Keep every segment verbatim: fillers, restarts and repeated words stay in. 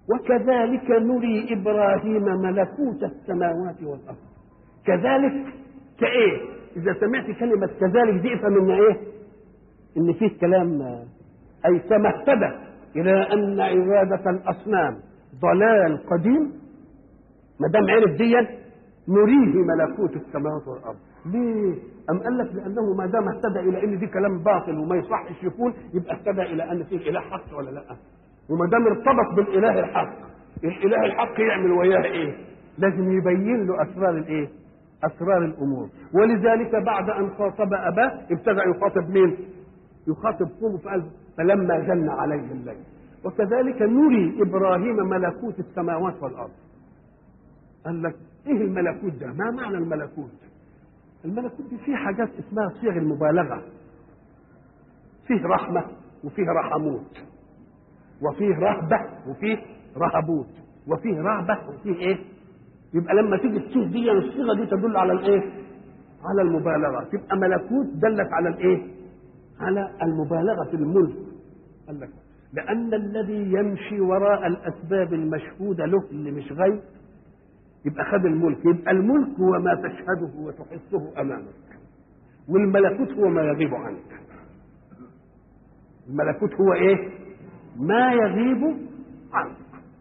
وكذلك نري إبراهيم ملكوت السماوات والأرض. كذلك كإيه؟ إذا سمعت كلمة كذلك دي افهم إن إيه؟ إن فيه كلام، أي كما اهتدى إلى أن عبادة الأصنام ضلال قديم، ما دام عرف ديا نريه ملكوت السماوات والأرض. ليه؟ أم قال لك لأنه ما دام اهتدى إلى أن دي كلام باطل وما يصحش يكون، يبقى اهتدى إلى أن فيه إله حق ولا لا؟ وما دام ارتبط بالإله الحق، الإله الحق يعمل وياه إيه؟ لازم يبين له أسرار الإيه؟ أسرار الأمور. ولذلك بعد أن خاطب أباه ابتدأ يخاطب مين؟ يخاطب قومه فقال فلما جن عليه الليل. وكذلك نري إبراهيم ملكوت السماوات والأرض. قال لك إيه الملكوت ده؟ ما معنى الملكوت؟ الملكوت دي فيه حاجات اسمها صيغ المبالغة، فيه رحمة وفيه رحموت، وفيه رهبة وفيه رهبوت، وفيه رهبة وفيه ايه؟ يبقى لما تيجي الصيغ دي الصيغة دي تدل على الايه؟ على المبالغة. تبقى ملكوت دلت على الايه؟ على المبالغة في الملك. قال لك لأن الذي يمشي وراء الأسباب المشهودة له اللي مش غيب يبقى خد الملك. يبقى الملك هو ما تشهده وتحسه أمامك، والملكوت هو ما يغيب عنك. الملكوت هو ايه؟ ما يغيب عنك.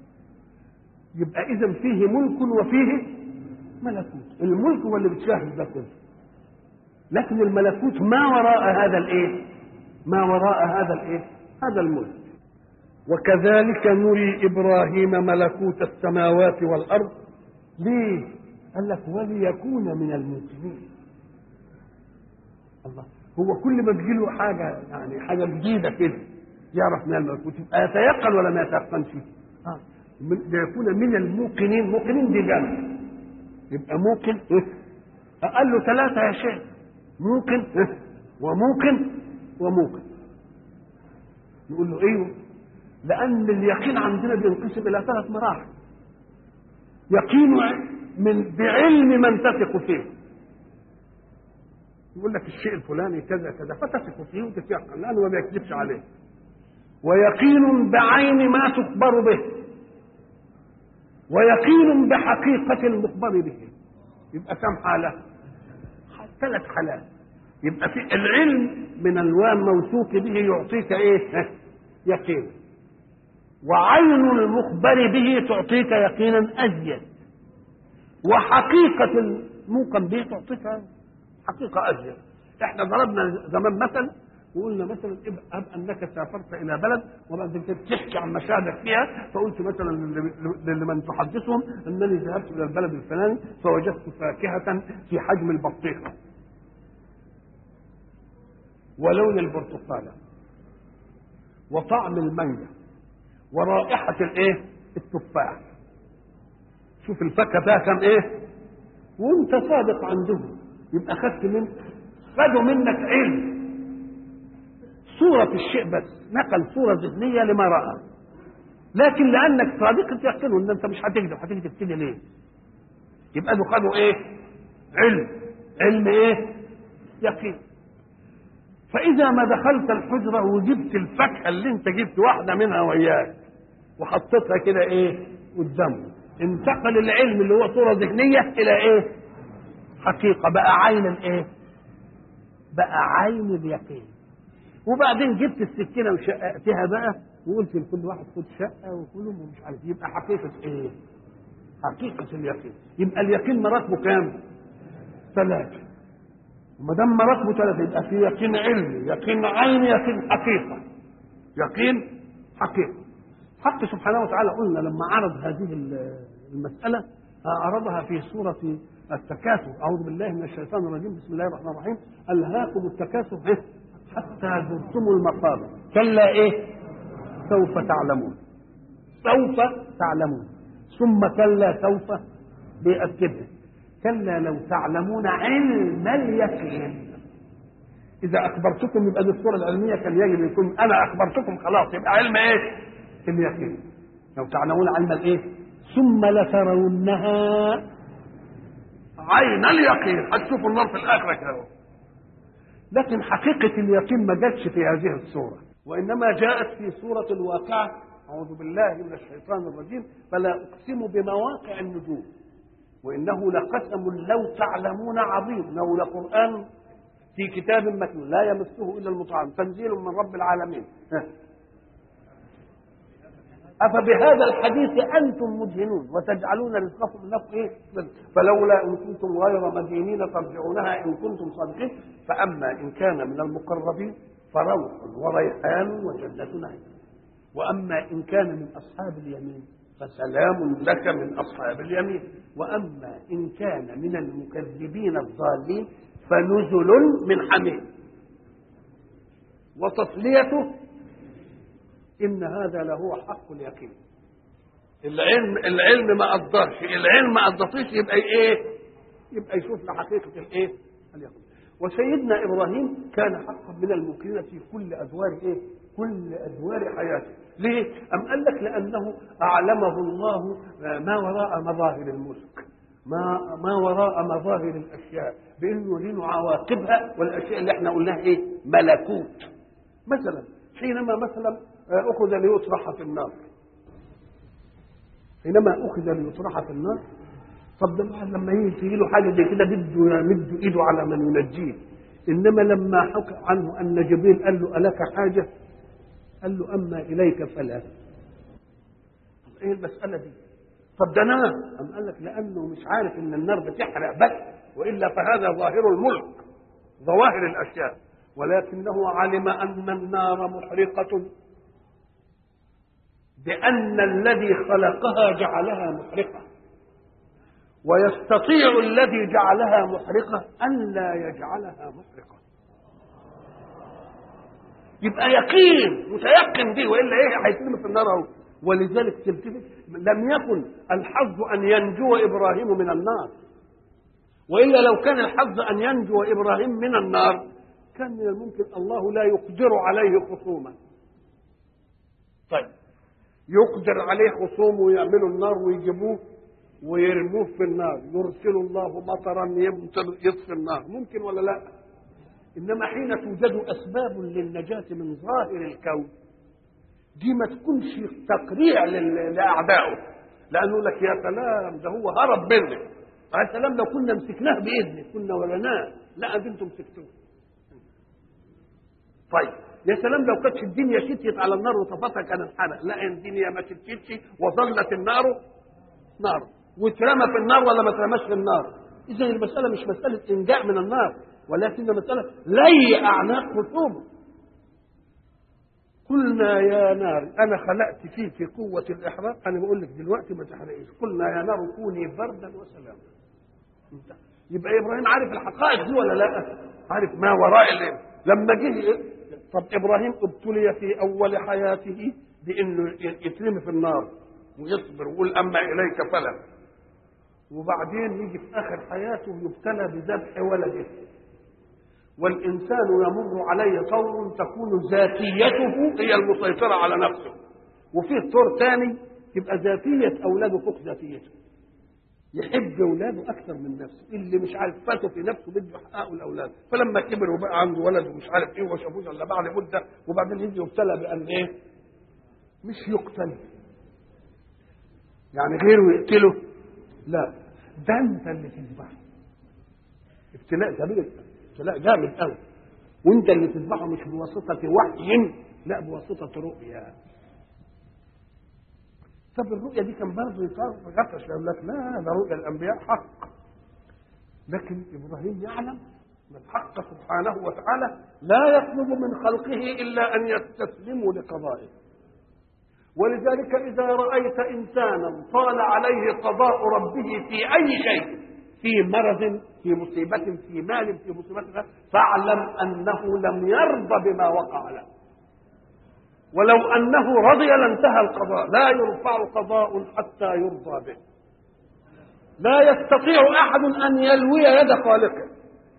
يبقى إذا فيه ملك وفيه ملكوت. الملك هو اللي بتشاهد ده كله، لكن الملكوت ما وراء هذا الايه؟ ما وراء هذا الايه؟ هذا الملك. وكذلك نري إبراهيم ملكوت السماوات والأرض. ليه؟ قال لك وليكون من الموقنين. الله، هو كل ما تجي له حاجه يعني حاجه جديده كده يعرف من الملكوت، يبقى يتيقن ولا ما يتيقنش؟ اه ليكون من الموقنين. موقنين دي جمع، يبقى موقن إيه؟ اقل له ثلاثه يا شيخ، موقن إيه؟ وموقن وموقن. نقول له ايوه، لان اليقين عندنا بينقسم الى ثلاث مراحل. يقين من بعلم من تثق فيه، يقول لك الشيء الفلاني كذا كذا فتثق فيه وتتيقن لانه ما بيكذبش عليه. ويقين بعين ما تخبر به، ويقين بحقيقة المخبر به. يبقى كم حالة؟ ثلاث حالات. يبقى في العلم من الوان موثوق به يعطيك ايه؟ يقين. وعين المخبر به تعطيك يقينا ازيد، وحقيقة الموقن به تعطيك حقيقة أزيد. احنا ضربنا زمان مثل وقلنا مثلا ابقى انك سافرت الى بلد وبعد كده تحكي عن مشاهدك فيها، فقلت مثلا لمن تحدثهم انني ذهبت الى البلد الفلاني فوجدت فاكهة في حجم البطيخة ولون البرتقالة وطعم المانجا ورائحة الايه؟ التفاح. شوف الفاكهة فيها كم ايه؟ وانت صادق عندهم، يبقى خدت منك خدوا منك علم صورة الشيء، بس نقل صورة ذهنية لما رأى. لكن لأنك صادق تيقنوا ان انت مش هتكذب، هتكذب كده ليه؟ يبقى دول خدوا ايه؟ علم. علم ايه؟ يقين. فإذا ما دخلت الحجرة وجبت الفاكهة اللي انت جبت واحدة منها وياك وحطيتها كده ايه؟ قدامه، انتقل العلم اللي هو صورة ذهنية إلى ايه؟ حقيقة. بقى عين الايه؟ بقى عين اليقين. وبعدين جبت السكينة وشققتها بقى وقلت لكل واحد خد شقة وكلهم ومش عارف، يبقى حقيقة ايه؟ حقيقة اليقين. يبقى اليقين مراتبه كام؟ ثلاثة. وما دام مراتبه ثلاثة يبقى في يقين علمي، يقين عيني، يقين حقيقة. يقين حقيقة. حق سبحانه وتعالى قلنا لما عرض هذه المسألة عرضها في سورة التكاثر. أعوذ بالله من الشيطان الرجيم، بسم الله الرحمن الرحيم. ألهاكم التكاثر حتى زرتم المقابر كلا إيه؟ سوف تعلمون. سوف تعلمون. ثم كلا سوف بيأكدها كلا لو تعلمون علم اليقين. إذا أخبرتكم يبقى دي الصورة العلمية كان يجب يكون أنا أخبرتكم خلاص يبقى علم إيه؟ اليقين. لو تعلمون علم الإيه؟ ثم لترونها عين اليقين. هتشوفوا النار في الآخرة كده. لكن حقيقة اليقين ما جاتش في هذه الصورة، وإنما جاءت في سورة الواقعة أعوذ بالله من الشيطان الرجيم فلا أقسم بمواقع النجوم وإنه لقسم لو تعلمون عظيم لو لقرآن في كتاب مكنون لا يمسه إلا المطهرون تنزيل من رب العالمين. أفبهذا الحديث أنتم مدهنون وتجعلون رزقكم لكم إيه؟ فلولا إن كنتم غير مدينين ترجعونها إن كنتم صادقين. فأما إن كان من المقربين فروح وريحان وجنة نعيم وأما إن كان من أصحاب اليمين فسلام لك من أصحاب اليمين وأما إن كان من المكذبين الضالين فنزل من حميم وتصليته إن هذا لهو حق اليقين. العلم العلم ما قدرش العلم ما قدرتش يبقى ايه؟ يبقى يشوف لحقيقة الايه؟ اليقين. وسيدنا إبراهيم كان حقا من الممكنين في كل أدوار ايه؟ كل أدوار حياته. ليه؟ أم قال لك لأنه أعلمه الله ما وراء مظاهر الملك ما ما وراء مظاهر الأشياء بأنه يرين عواقبها والأشياء اللي احنا قلناها ايه؟ ملكوت. مثلا حينما مثلا أخذ ليطرح في النار حينما أخذ ليطرح في النار طب ده الواحد لما يجي له حاجة زي كده بده يمد إيده على من ينجيه. إنما لما حكى عنه أن جبريل قال له ألك حاجة؟ قال له أما إليك فلا. طب إيه المسألة دي؟ طب ده نار. أم قال لك لأنه مش عارف إن النار بتحرق بس وإلا فهذا ظاهر الملك ظواهر الأشياء ولكنه علم أن النار محرقة بأن الذي خلقها جعلها محرقة ويستطيع الذي جعلها محرقة أن لا يجعلها محرقة. يبقى يقين متيقن دي وإلا إيه هيتم في النار أهو. ولذلك تلتفت لم يكن الحظ أن ينجو إبراهيم من النار وإلا لو كان الحظ أن ينجو إبراهيم من النار كان من الممكن الله لا يقدر عليه خصوما. طيب يقدر عليه خصومه ويعملوا النار ويجيبوه ويرموه في النار يرسل الله مطرا يطفي النار ممكن ولا لا؟ إنما حين توجد أسباب للنجاة من ظاهر الكون دي ما تكونش تقريع لأعدائه لأنه لك يا سلام ده هو هرب منك يا سلام لو كنا مسكناه بإذنه كنا ولناه لا دي انتم مسكتوه. طيب يا سلام لو كانتش الدنيا شتيت على النار وطفتها كان انحرق لا الدنيا ما شتيتش وظلت النار نار واترمى في النار ولا ما اترماش في النار. اذا المساله مش مساله انجاء من النار ولكن مساله لي اعناق خصومه. قلنا يا نار انا خلقت فيك في قوه الاحراق انا بقول لك دلوقتي ما تحرقيش قلنا يا نار كوني بردا وسلاما. يبقى ابراهيم عارف الحقائق دي ولا لا؟ عارف ما وراء الليل. لما جه طب ابراهيم ابتلي في اول حياته بانه يترمي في النار ويصبر ويقول اما اليك فلا وبعدين يجي في اخر حياته يبتلى بذبح ولده. والانسان يمر عليه طور تكون ذاتيته هي المسيطره على نفسه وفيه طور ثاني تبقى ذاتيه اولاده فوق ذاتيته يحب اولاده اكثر من نفسه اللي مش عارف فاته في نفسه بده يحققه الاولاد فلما كبر وبقى عنده ولد ومش عارف ايه وشافوش الا بعد مده وبعدين يجي يبتلى بان ايه مش يقتل يعني غيره يقتله لا ده انت اللي تذبحه. ابتلاء كبير ابتلاء جامد قوي وانت اللي تذبحه مش بواسطه وحي لا بواسطه رؤيا. طب الرؤيا دي كان برضه يصير غفش يقول لك لا ده رؤيا الانبياء حق لكن ابراهيم يعلم ان الحق سبحانه وتعالى لا يطلب من خلقه الا ان يستسلموا لقضائه. ولذلك اذا رايت انسانا طال عليه قضاء ربه في اي شيء في مرض في مصيبه في مال في مصيبه فاعلم انه لم يرضى بما وقع له ولو أنه رضي لانتهى القضاء. لا يرفع قضاء حتى يرضى به. لا يستطيع أحد أن يلوي يد خالقه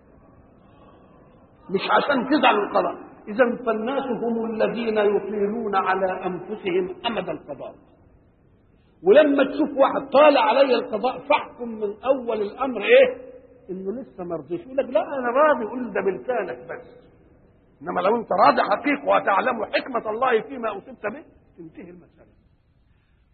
مش عشان تزعل القضاء. إذن فالناس هم الذين يطيلون على أنفسهم أمد القضاء ولما تشوف واحد طال عليه القضاء فاحكم من أول الأمر إيه إنه لسه ما رضيش يقول لك لا أنا راضي قول ده بلسانك بس. انما لو انت راضي حقيقه وتعلم حكمه الله فيما اصبت به تنتهي المساله.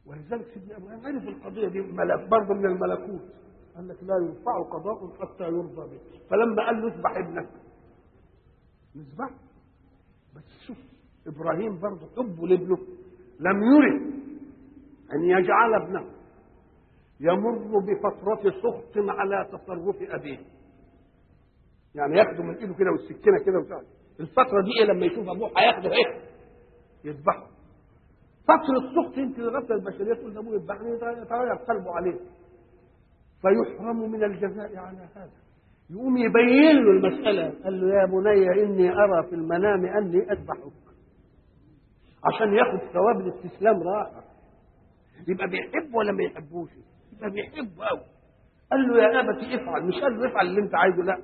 ولذلك سيدنا ابراهيم عرف القضيه دي ملك برضه من الملكوت، قال لك لا يرفع قضاء حتى يرضى به. فلما قال له اذبح ابنك نذبح، بس شوف ابراهيم برضه حبه لابنه لم يرد ان يجعل ابنه يمر بفترة سخط على تصرف ابيه، يعني ياخده من ايده كده والسكينه كده وبتاع. الفتره دي إيه؟ لما يشوف ابوه هياخده ايه؟ يذبحه. فتره سخط يمكن الغفله البشريه تقول ده ابوه يذبحني، يتغير قلبه عليه فيحرم من الجزاء على هذا. يقوم يبين له المساله، قال له يا بني اني ارى في المنام اني اذبحك، عشان ياخد ثواب الاستسلام راحه. يبقى بيحب ولا ما يحبوش؟ يبقى بيحب قوي. قال له يا ابتي افعل، مش قال له افعل اللي انت عايزه، لا،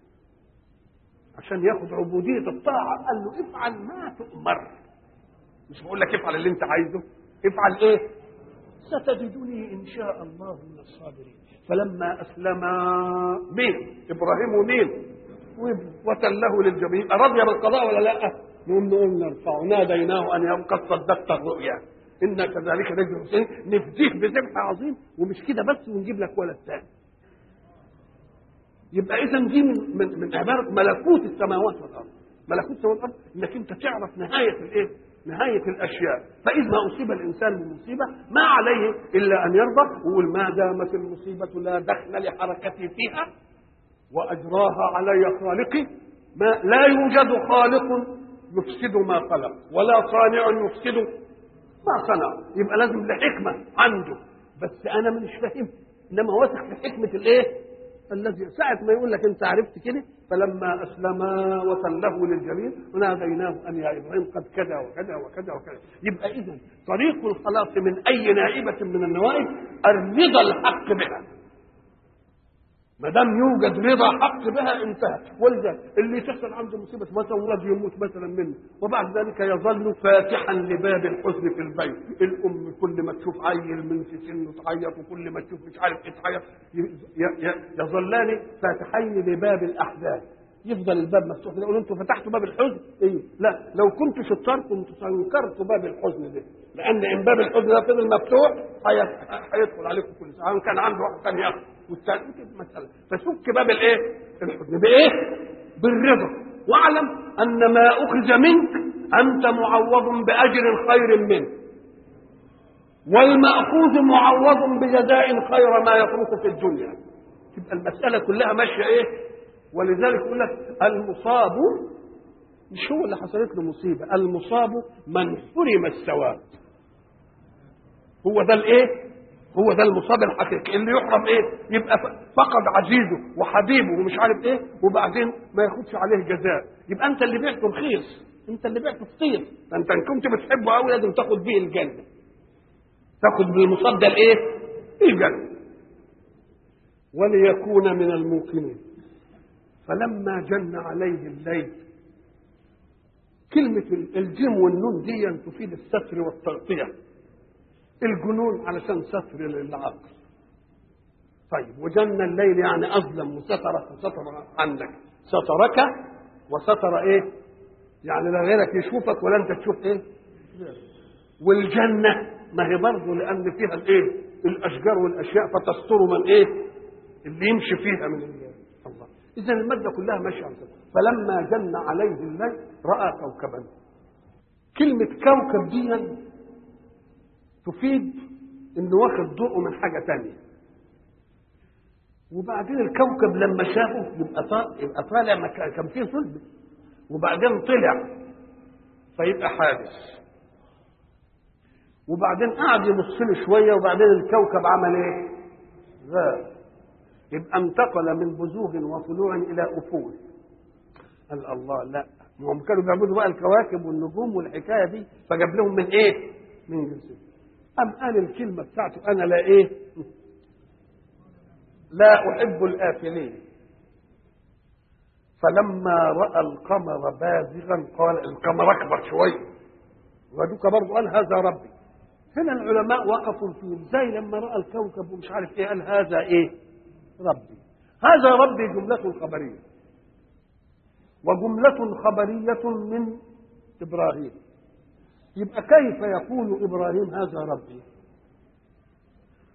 عشان ياخد عبوديه الطاعه. قال له افعل ما تؤمر، مش بقول لك افعل اللي انت عايزه، افعل ايه؟ ستجدني ان شاء الله من الصابرين. فلما اسلم مين؟ ابراهيم ومين؟ وتله للجبين. رضي بالقضاء ولا لا؟ نقوم نقول نرفعه، ناديناه ان قد صدقت الرؤيا انا كذلك نجزي المحسنين، نفديك بذبح عظيم. ومش كده بس، ونجيب لك ولد ثاني. يبقى اذا دي من من, من عباره ملكوت السماوات والارض. ملكوت السماوات والارض انك انت تعرف نهايه الايه؟ نهايه الاشياء. فاذا اصيب الانسان بمصيبه ما عليه الا ان يرضى ويقول ما دامت المصيبه لا دخل لحركتي فيها واجراها علي خالقي. ما لا يوجد خالق يفسد ما خلق ولا صانع يفسد ما صنع. يبقى لازم لحكمه عنده، بس انا مش فاهم، انما واثق في حكمه الايه؟ الذي ساعة ما يقول لك انت عرفت كده. فلما اسلما وتله للجبين وناديناه ان يا ابراهيم قد كذا وكذا وكذا وكذا. يبقى اذا طريق الخلاص من اي نائبه من النوائب الرضا الحق بها. ما دام يوجد رضا حق بها انتهى. ولذا اللي تحصل عنده مصيبه مثلا ولد يموت مثلا منه، وبعد ذلك يظل فاتحا لباب الحزن في البيت. الام كل ما تشوف عيل من في سنه تعيط، وكل ما تشوف مش عارف ايه تعيط، يظلان فاتحين لباب الاحزان. يفضل الباب مفتوح. يقولوا انتوا فتحتوا باب الحزن؟ ايه؟ لا، لو كنت شطار كنت سينكرتوا باب الحزن ده، لان ان باب الحزن ده فضل مفتوح هيدخل عليكم كل ساعه. كان عنده واحد ثاني ياخد والثاني مساله. فسك باب الايه؟ الحزن بايه؟ بالرضا. واعلم ان ما اخذ منك انت معوض باجر خير منه، والماخوذ معوض بجزاء خير ما يترك في الدنيا. تبقى المساله كلها ماشيه ايه؟ ولذلك يقول لك المصاب مش هو اللي حصلت له مصيبه، المصاب من حرم الثواب. هو ده الايه؟ هو ده المصاب الحقيقي اللي يحرم ايه؟ يبقى فقد عزيزه وحبيبه ومش عارف ايه، وبعدين ما ياخدش عليه جزاء. يبقى انت اللي بعته رخيص، انت اللي بعته فطير. فانت ان كنت بتحبه قوي لازم تاخد بيه الجنه، تاخد بالمصاب ده الايه؟ الجنه. وليكون من الموقنين. فلما جن عليه الليل، كلمة الجيم والنون دي تفيد الستر والتغطية. الجنون علشان ستر للعقل. طيب وجن الليل يعني أظلم وسترك وستر عنك، سترك وستر إيه؟ يعني لا غيرك يشوفك ولا أنت تشوف إيه؟ والجنة ما هي برضه لأن فيها الإيه؟ الأشجار والأشياء فتستر من إيه؟ اللي يمشي فيها من الله. إذا المادة كلها ماشية على كده. فلما جن عليه الليل رأى كوكبا. كلمة كوكب دي تفيد إنه واخد ضوءه من حاجة تانية. وبعدين الكوكب لما شافه يبقى طالع، يبقى طالع كان فيه صلب، وبعدين طلع فيبقى حادث. وبعدين قعد يبص له شوية، وبعدين الكوكب عمل إيه؟ غاب. يبقى انتقل من بزوغ وطلوع الى افول. قال الله لا، هم كانوا بيعبدوا بقى الكواكب والنجوم والحكايه دي، فجاب لهم من ايه؟ من جنسهم. ام قال الكلمه بتاعته انا لا ايه؟ لا احب الافلين. فلما راى القمر بازغا قال، القمر اكبر شويه ودوك برضه قال هذا ربي. هنا العلماء وقفوا فيه زي لما راى الكوكب ومش عارف ايه قال هذا ايه؟ ربي. هذا ربي جملة خبرية، وجملة خبرية من إبراهيم. يبقى كيف يقول إبراهيم هذا ربي؟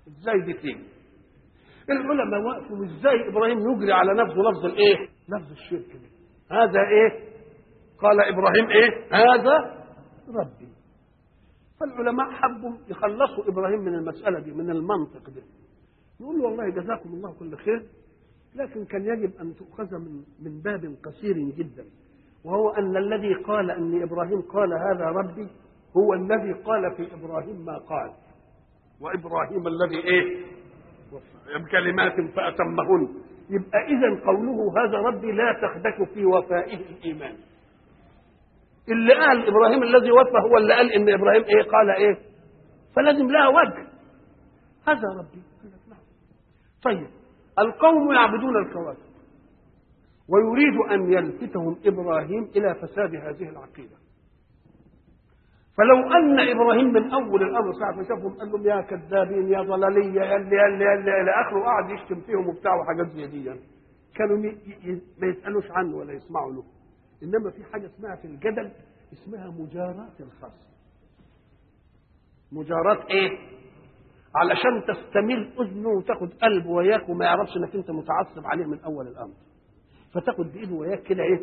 ازاي دي تيجي؟ العلماء وقفوا ازاي ابراهيم يجري على نفسه لفظ الايه؟ لفظ الشرك ده. هذا ايه؟ قال ابراهيم ايه؟ هذا ربي. فالعلماء حبوا يخلصوا ابراهيم من المساله دي، من المنطق ده. يقول له والله جزاكم الله كل خير، لكن كان يجب ان تؤخذ من من باب قصير جدا، وهو ان الذي قال ان ابراهيم قال هذا ربي هو الذي قال في ابراهيم ما قال. وابراهيم الذي ايه؟ بكلمات فاتمهن. يبقى اذا قوله هذا ربي لا تخدش في وفائه الايمان. اللي قال ابراهيم الذي وفى هو اللي قال ان ابراهيم ايه؟ قال ايه؟ فلازم لها وجه. هذا ربي. طيب القوم يعبدون الكواكب، ويريد ان يلفتهم ابراهيم الى فساد هذه العقيده. فلو ان ابراهيم من اول الامر ساعه ما شافهم قال لهم يا كذابين يا ضلاليه يا اللي اللي اللي الى اخره، قعد يشتم فيهم وبتاع وحاجات زي دي، كانوا ما يسالوش عنه ولا يسمعوا له. انما في حاجه اسمها في الجدل اسمها مجاراة الخصم. مجاراة ايه؟ علشان تستميل اذنه وتاخد قلبه وياك وما يعرفش انك انت متعصب عليه من اول الامر، فتاخد بايده وياك كده ايه؟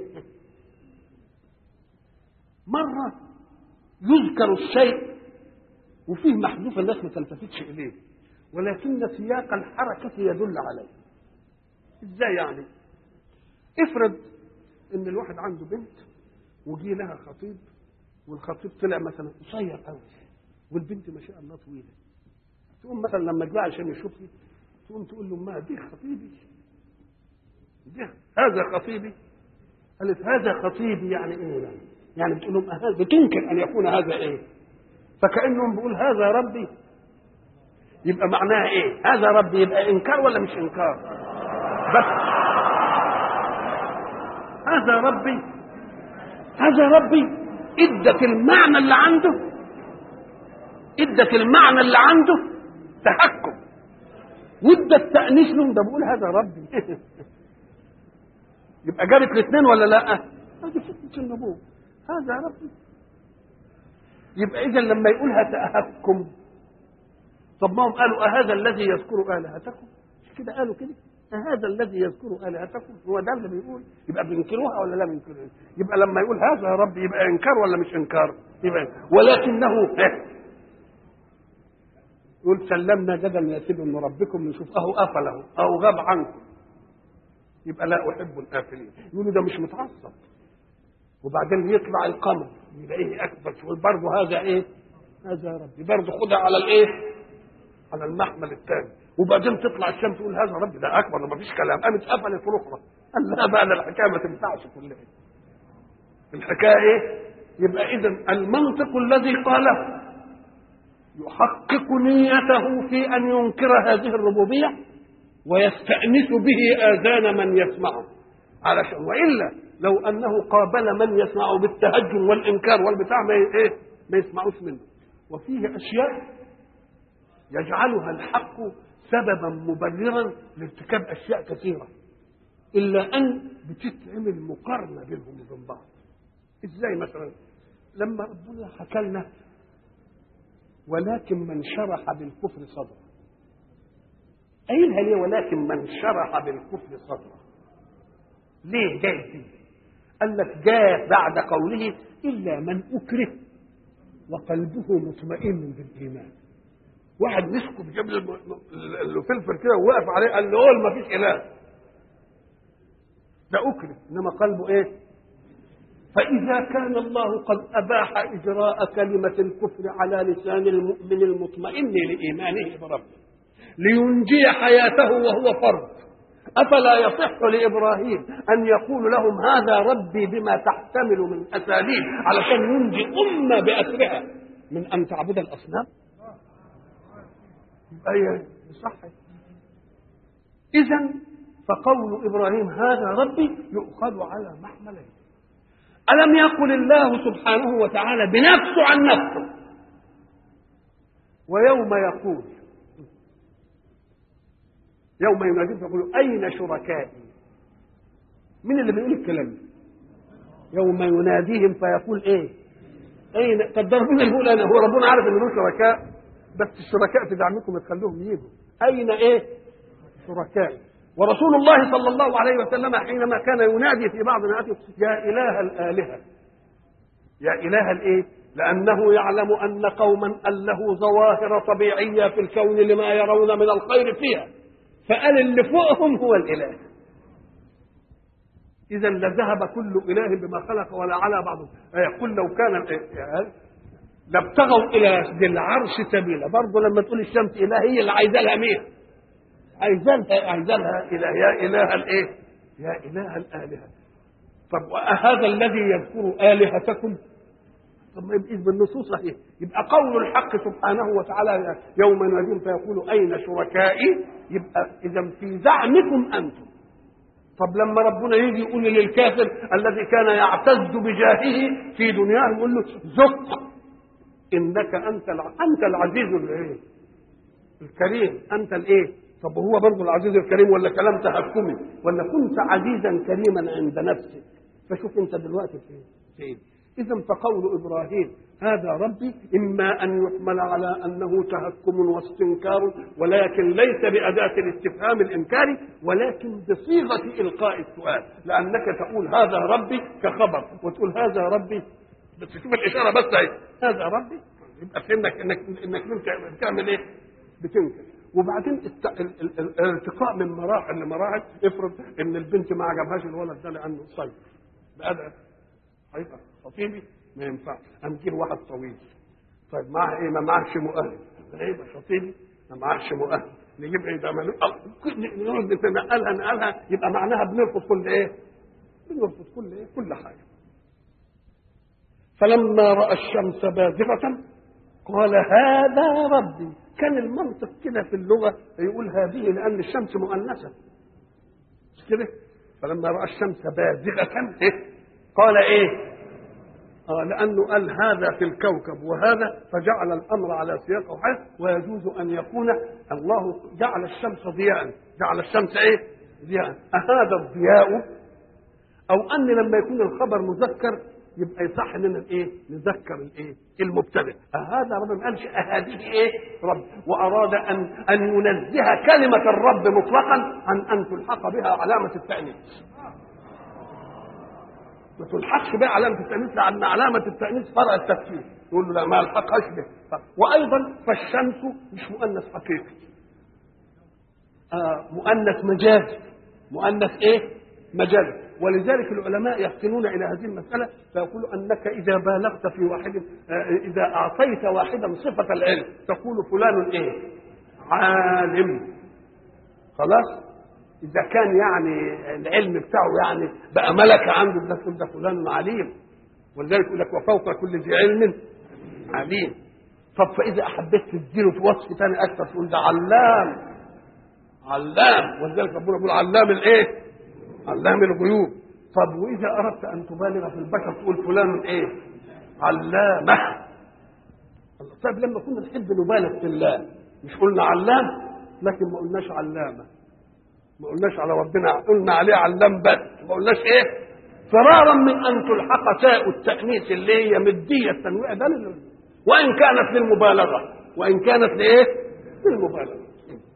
مره يذكر الشيء وفيه محذوف الناس ما تلتفتش اليه، ولكن سياق الحركه يدل عليه. ازاي يعني؟ افرض ان الواحد عنده بنت وجي لها خطيب، والخطيب طلع مثلا قصير قوي والبنت ما شاء الله طويله، تقوم مثلا لما جاء عشان يشوفني تقوم تقول له ما دي خطيبي، دي هذا خطيبي. قالت هذا خطيبي يعني ايه؟ يعني يعني بتقول لهم هذا، بتنكر ان يكون هذا ايه؟ فكانهم بيقول هذا ربي. يبقى معناها ايه؟ هذا ربي يبقى انكار ولا مش انكار؟ بس هذا ربي، هذا ربي ادت المعنى اللي عنده، ادت المعنى اللي عنده تحكم، وادت تأنيس لهم، ده بقول هذا ربي. يبقى جابت الاثنين ولا لا؟ هذه فتنة النبوة، هذا ربي. يبقى اذا لما يقولها تأهكم، طب ما هم قالوا أهذا الذي يذكر آلهتكم؟ مش كده قالوا كده؟ هذا الذي يذكر آلهتكم هو ده اللي بيقول، يبقى بينكروها ولا لا بينكروها؟ يبقى لما يقول هذا ربي يبقى انكار ولا مش انكار؟ يبقى ولكنه يقول سلمنا جدل يا سيدي من ربكم نشوف اهو قفله او غاب عنكم، يبقى لا احب الآفلين. يقولوا ده مش متعصب، وبعدين يطلع القمر يلاقيه اكبر برضه هذا ايه؟ هذا ربي برضه خدها على الايه؟ على المحمل الثاني، وبعدين تطلع الشمس تقول هذا ربي، ده اكبر، ده مفيش كلام، قامت قفلت الاخرى. قال لا بقى الحكايه ما تنفعش كلها. الحكايه ايه؟ يبقى اذا المنطق الذي قاله يحقق نيته في ان ينكر هذه الربوبيه ويستأنس به آذان من يسمعه، علشان والا لو انه قابل من يسمعه بالتهجم والانكار والبتاع ما ايه؟ ما يسمعوش منه. وفيه اشياء يجعلها الحق سببا مبررا لارتكاب اشياء كثيره، الا ان بتتعمل مقارنه بينهم وبين بعض. ازاي مثلا؟ لما ربنا حكى لنا ولكن من شرح بالكفر صدره، قايلها ليه ولكن من شرح بالكفر صدره؟ ليه جاي دي؟ قال لك جاء بعد قوله الا من اكره وقلبه مطمئن بالايمان. واحد مسكه بجاب له فلفل كده ووقف عليه قال له قول ما فيش اله، ده اكره، انما قلبه ايه؟ فاذا كان الله قد اباح اجراء كلمه الكفر على لسان المؤمن المطمئن لايمانه بربه لينجي حياته وهو فرد، افلا يصح لابراهيم ان يقول لهم هذا ربي بما تحتمل من اساليب علشان ينجي امه باسرها من ان تعبد الاصنام؟ أي صح. إذن فقول إبراهيم هذا ربي يؤخذ على محملين. ألم يقل الله سبحانه وتعالى بنفسه عن نفسه ويوم يقول يوم يناديهم يقول أين شركائي؟ مين اللي بيقول الكلام ده؟ يوم يناديهم فيقول إيه؟ أين؟ طب ربنا يقول أنا، هو ربنا عارف إن له شركاء؟ بس الشركاء في زعمكم تخلوهم يجوا. أين إيه؟ شركائي. ورسول الله صلى الله عليه وسلم حينما كان ينادي في بعض نعاته يا إله الآلهة، يا إله الإيه؟ لأنه يعلم أن قوما له ظواهر طبيعية في الكون لما يرون من الخير فيها، فقال اللي فوقهم هو الإله. إذا لذهب كل إله بما خلق ولا على بعضهم. يقول لو كان لابتغوا إلى ذي العرش سبيلا. برضه لما تقول الشمس إله هي اللي عايزة لها مين؟ عايزة لها عايزة لها إله. يا إله الإيه؟ يا إله الآلهة. طب وهذا الذي يذكر آلهتكم؟ طب ما يبقى بالنصوص صحيح. يبقى قول الحق سبحانه وتعالى يوم يناديهم فيقول أين شركائي؟ يبقى إذا في زعمكم أنتم. طب لما ربنا يجي يقول للكافر الذي كان يعتز بجاهه في دنياه يقول له ذق انك انت انت العزيز الايه الكريم، انت الايه. طب هو برضه العزيز الكريم ولا كلام تحكمي؟ ولا كنت عزيزا كريما عند نفسك؟ فشوف انت دلوقتي فين فين. اذا فقول ابراهيم هذا ربي اما ان يحمل على انه تهكم واستنكار، ولكن ليس باداه الاستفهام الانكاري، ولكن بصيغه القاء السؤال، لانك تقول هذا ربي كخبر وتقول هذا ربي، بس شوف الاشاره بس اهي هذا ربي، يبقى فهمك انك انك بتعمل ايه؟ بتنكر. وبعدين الارتقاء من مراحل لمراحل. افرض ان البنت ما عجبهاش الولد ده لانه صيد بأدب، هيبقى خطيبي ما ينفعش، هنجيب واحد طويل. طيب معاه ايه؟ ما معهش مؤهل. يبقى خطيبي ما معهش مؤهل، نجيب ايه ده؟ نقعد نتنقلها نقلها، يبقى معناها بنرفض كل ايه؟ بنرفض كل ايه؟ كل حاجه. فلما راى الشمس بازغه قال هذا ربي. كان المنطق كده في اللغه يقول هذه لان الشمس مؤنثه، مش كده؟ فلما راى الشمس بازغه إيه؟ قال ايه؟ آه لأنه قال هذا في الكوكب وهذا، فجعل الأمر على سياق أو حال. ويجوز أن يكون الله جعل الشمس ضياء، جعل الشمس إيه؟ ضياء. أهذا الضياء، أو أن لما يكون الخبر مذكر يبقى يصح إننا إيه؟ نذكر الإيه؟ المبتدئ. أهذا رب، ما قالش أهذه إيه؟ رب، وأراد أن أن ينزه كلمة الرب مطلقا عن أن تلحق بها علامة التأنيث. ما تلحقش بقى علامة التأنيث، لأن علامة التأنيث فرع التفكير، يقول له لا ما الحقهاش به. وأيضا فالشمس مش مؤنث حقيقي، آه مؤنث مجازي، مؤنث إيه؟ مجازي. ولذلك العلماء يحسنون إلى هذه المسألة فيقولوا أنك إذا بالغت في واحد، آه إذا أعطيت واحدا صفة العلم تقول فلان إيه؟ عالم. خلاص؟ إذا كان يعني العلم بتاعه يعني بقى ملكة عنده، ده تقول ده فلان عليم. ولذلك يقول لك وفوق كل ذي علم عليم. طب فإذا أحبيت تديله في وصف ثاني أكثر تقول ده علام، علام. ولذلك ربنا يقول علام الإيه؟ علام الغيوب. طب وإذا أردت أن تبالغ في البشر تقول فلان إيه؟ علامة. طيب لما كنا نحب نبالغ في الله مش قلنا علام؟ لكن ما قلناش علامة، ما قلناش على ربنا، قلنا عليه علام بس، ما قلناش ايه؟ فرارا من ان تلحق تاء التأنيث اللي هي مدية التنويع ده، وان كانت للمبالغة، وان كانت لايه؟ للمبالغة.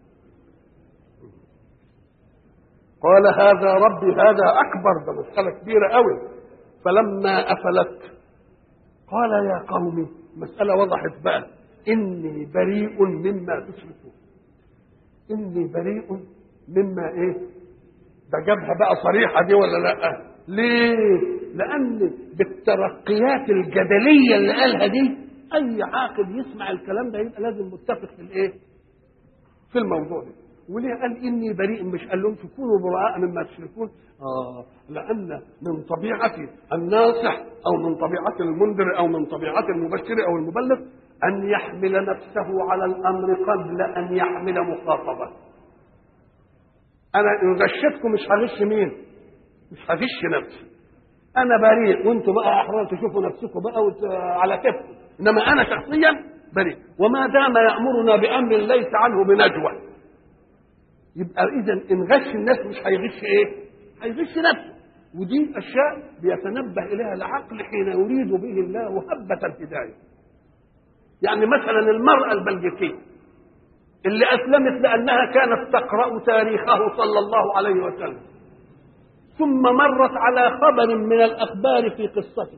قال هذا ربي، هذا اكبر، ده مسألة كبيرة قوي. فلما افلت قال يا قوم، مسألة وضحت بقى، اني بريء مما تشركون. اني بريء مما ايه؟ ده جابها بقى صريحه دي ولا لا؟ ليه؟ لان بالترقيات الجدليه اللي قالها دي اي عاقل يسمع الكلام ده يبقى لازم متفق في الايه؟ في الموضوع ده. وليه قال اني بريء؟ مش قال لهم تكونوا براء مما تشركون؟ اه لان من طبيعه الناصح او من طبيعه المنذر او من طبيعه المبشر او المبلغ ان يحمل نفسه على الامر قبل ان يحمل مخاطبه. انا ان غشتكم مش هغش مين؟ مش هغش نفسي. انا بريء وانتم بقى احرار تشوفوا نفسكم بقى على كيفكم، انما انا شخصيا بريء. وما دام يامرنا بامر ليس عنه بنجوى، يبقى اذا ان غش الناس مش هيغش ايه؟ هيغش نفسه. ودي اشياء بيتنبه اليها العقل حين يريد به الله هبه الهدايه. يعني مثلا المرأة البلجيكية اللي أسلمت لأنها كانت تقرأ تاريخه صلى الله عليه وسلم، ثم مرت على خبر من الأخبار في قصته،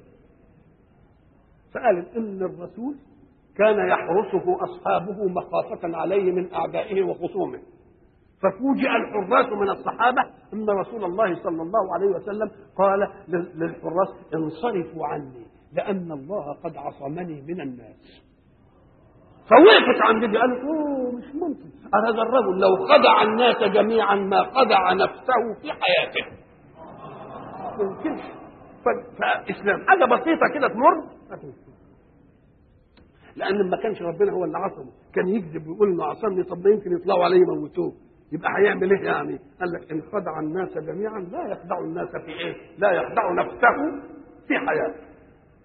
فقالت إن الرسول كان يحرسه أصحابه مخافة عليه من أعدائه وخصومه، ففوجئ الحراس من الصحابة أن رسول الله صلى الله عليه وسلم قال للحراس انصرفوا عني لأن الله قد عصمني من الناس. فوقفت عند دي قالت اوه مش ممكن، هذا الرجل لو خدع الناس جميعا ما خدع نفسه في حياته. ما يمكنش. فالاسلام حاجه بسيطه كده تمر، لان ما كانش ربنا هو اللي عصمه، كان يكذب ويقول انه عصمني، طب ما يمكن يطلعوا عليه يموتوه، يبقى هيعمل ايه يعني؟ قال لك ان خدع الناس جميعا لا يخدع الناس في ايه؟ لا يخدع نفسه في حياته.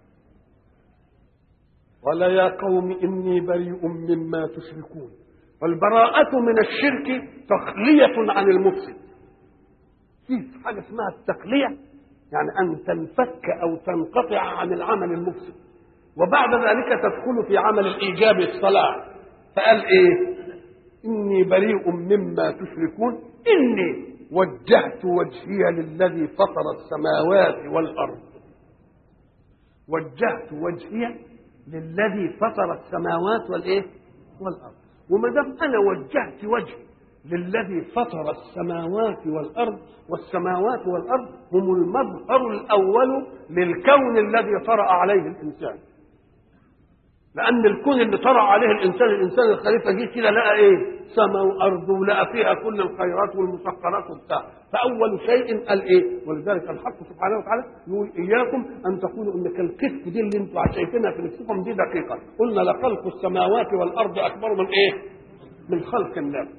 قال يا قوم إني بريء مما تشركون. والبراءة من الشرك تخلية عن المفسد. في حاجة اسمها التخلية، يعني أن تنفك أو تنقطع عن العمل المفسد، وبعد ذلك تدخل في عمل الإيجاب الصلاح. فقال إيه؟ إني بريء مما تشركون إني وجهت وجهي للذي فطر السماوات والأرض. وجهت وجهي للذي فطر السماوات والايه والارض. وما دام انا وجهت وجهي للذي فطر السماوات والارض، والسماوات والارض هم المظهر الاول للكون الذي طرأ عليه الانسان. لان الكون اللي طرأ عليه الانسان، الانسان الخليفه جه كده لقى ايه؟ سماء وارض، ولقى فيها كل الخيرات والمسخرات وبتاع. فاول شيء قال ايه؟ ولذلك الحق سبحانه وتعالى يقول اياكم ان تقولوا ان الكتف دي اللي انتم شايفينها في نفسكم دي دقيقه، قلنا لخلق السماوات والارض اكبر من ايه؟ من خلق الناس.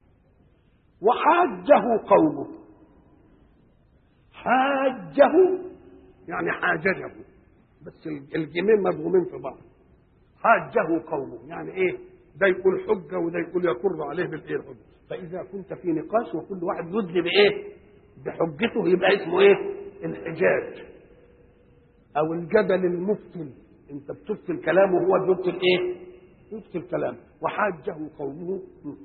وحاجه قومه. حاجه يعني حاججه، بس الجيمين مضغومين في بعض. حاجه قومه يعني ايه؟ ده يقول حجه وده يقول يقر عليه بالايه الحجه. فاذا كنت في نقاش وكل واحد يدلي بايه؟ بحجته، يبقى اسمه ايه؟ الحجاج او الجدل المفتل. انت بتفتل كلامه وهو بيفتل ايه؟ يفتل كلامه. وحاجه قومه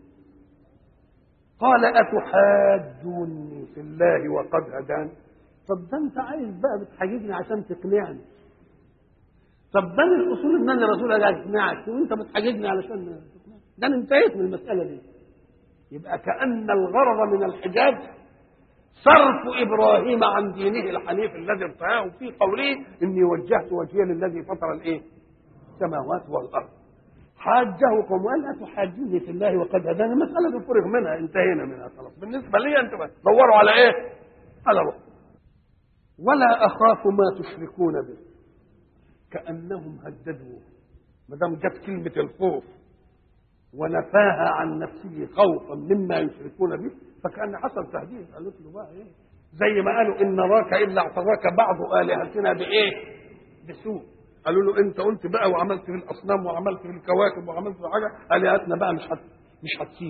قال اتحاجوني في الله وقد هدان. طب ده انت عايز بقى بتحاججني عشان تقنعني. طب ده الاصول ان انا رسول الله اقنعك وانت بتحاججني علشان تقنعني. ده انا انتهيت من المساله دي. يبقى كأن الغرض من الحجاج صرف ابراهيم عن دينه الحنيف الذي ارتاه في قوله اني وجهت وجهي للذي فطر الايه؟ السماوات والارض. حاجه قوم قال اتحاجوني في الله وقد هداني. المساله دي فرغ منها، انتهينا منها خلاص. بالنسبه لي انتم دوروا على ايه؟ على روح. ولا اخاف ما تشركون به. كانهم هددوا، ما دام جت كلمه الخوف ونفاها عن نفسه خوفا مما يشركون به، فكان حصل تهديد. قالوا له بقى ايه؟ زي ما قالوا ان نراك الا اعتراك بعض الهتنا بايه؟ بسوء. قالوا له انت قلت بقى وعملت في الاصنام وعملت في الكواكب وعملت في حاجه، الهتنا بقى مش هت مش هتسيب.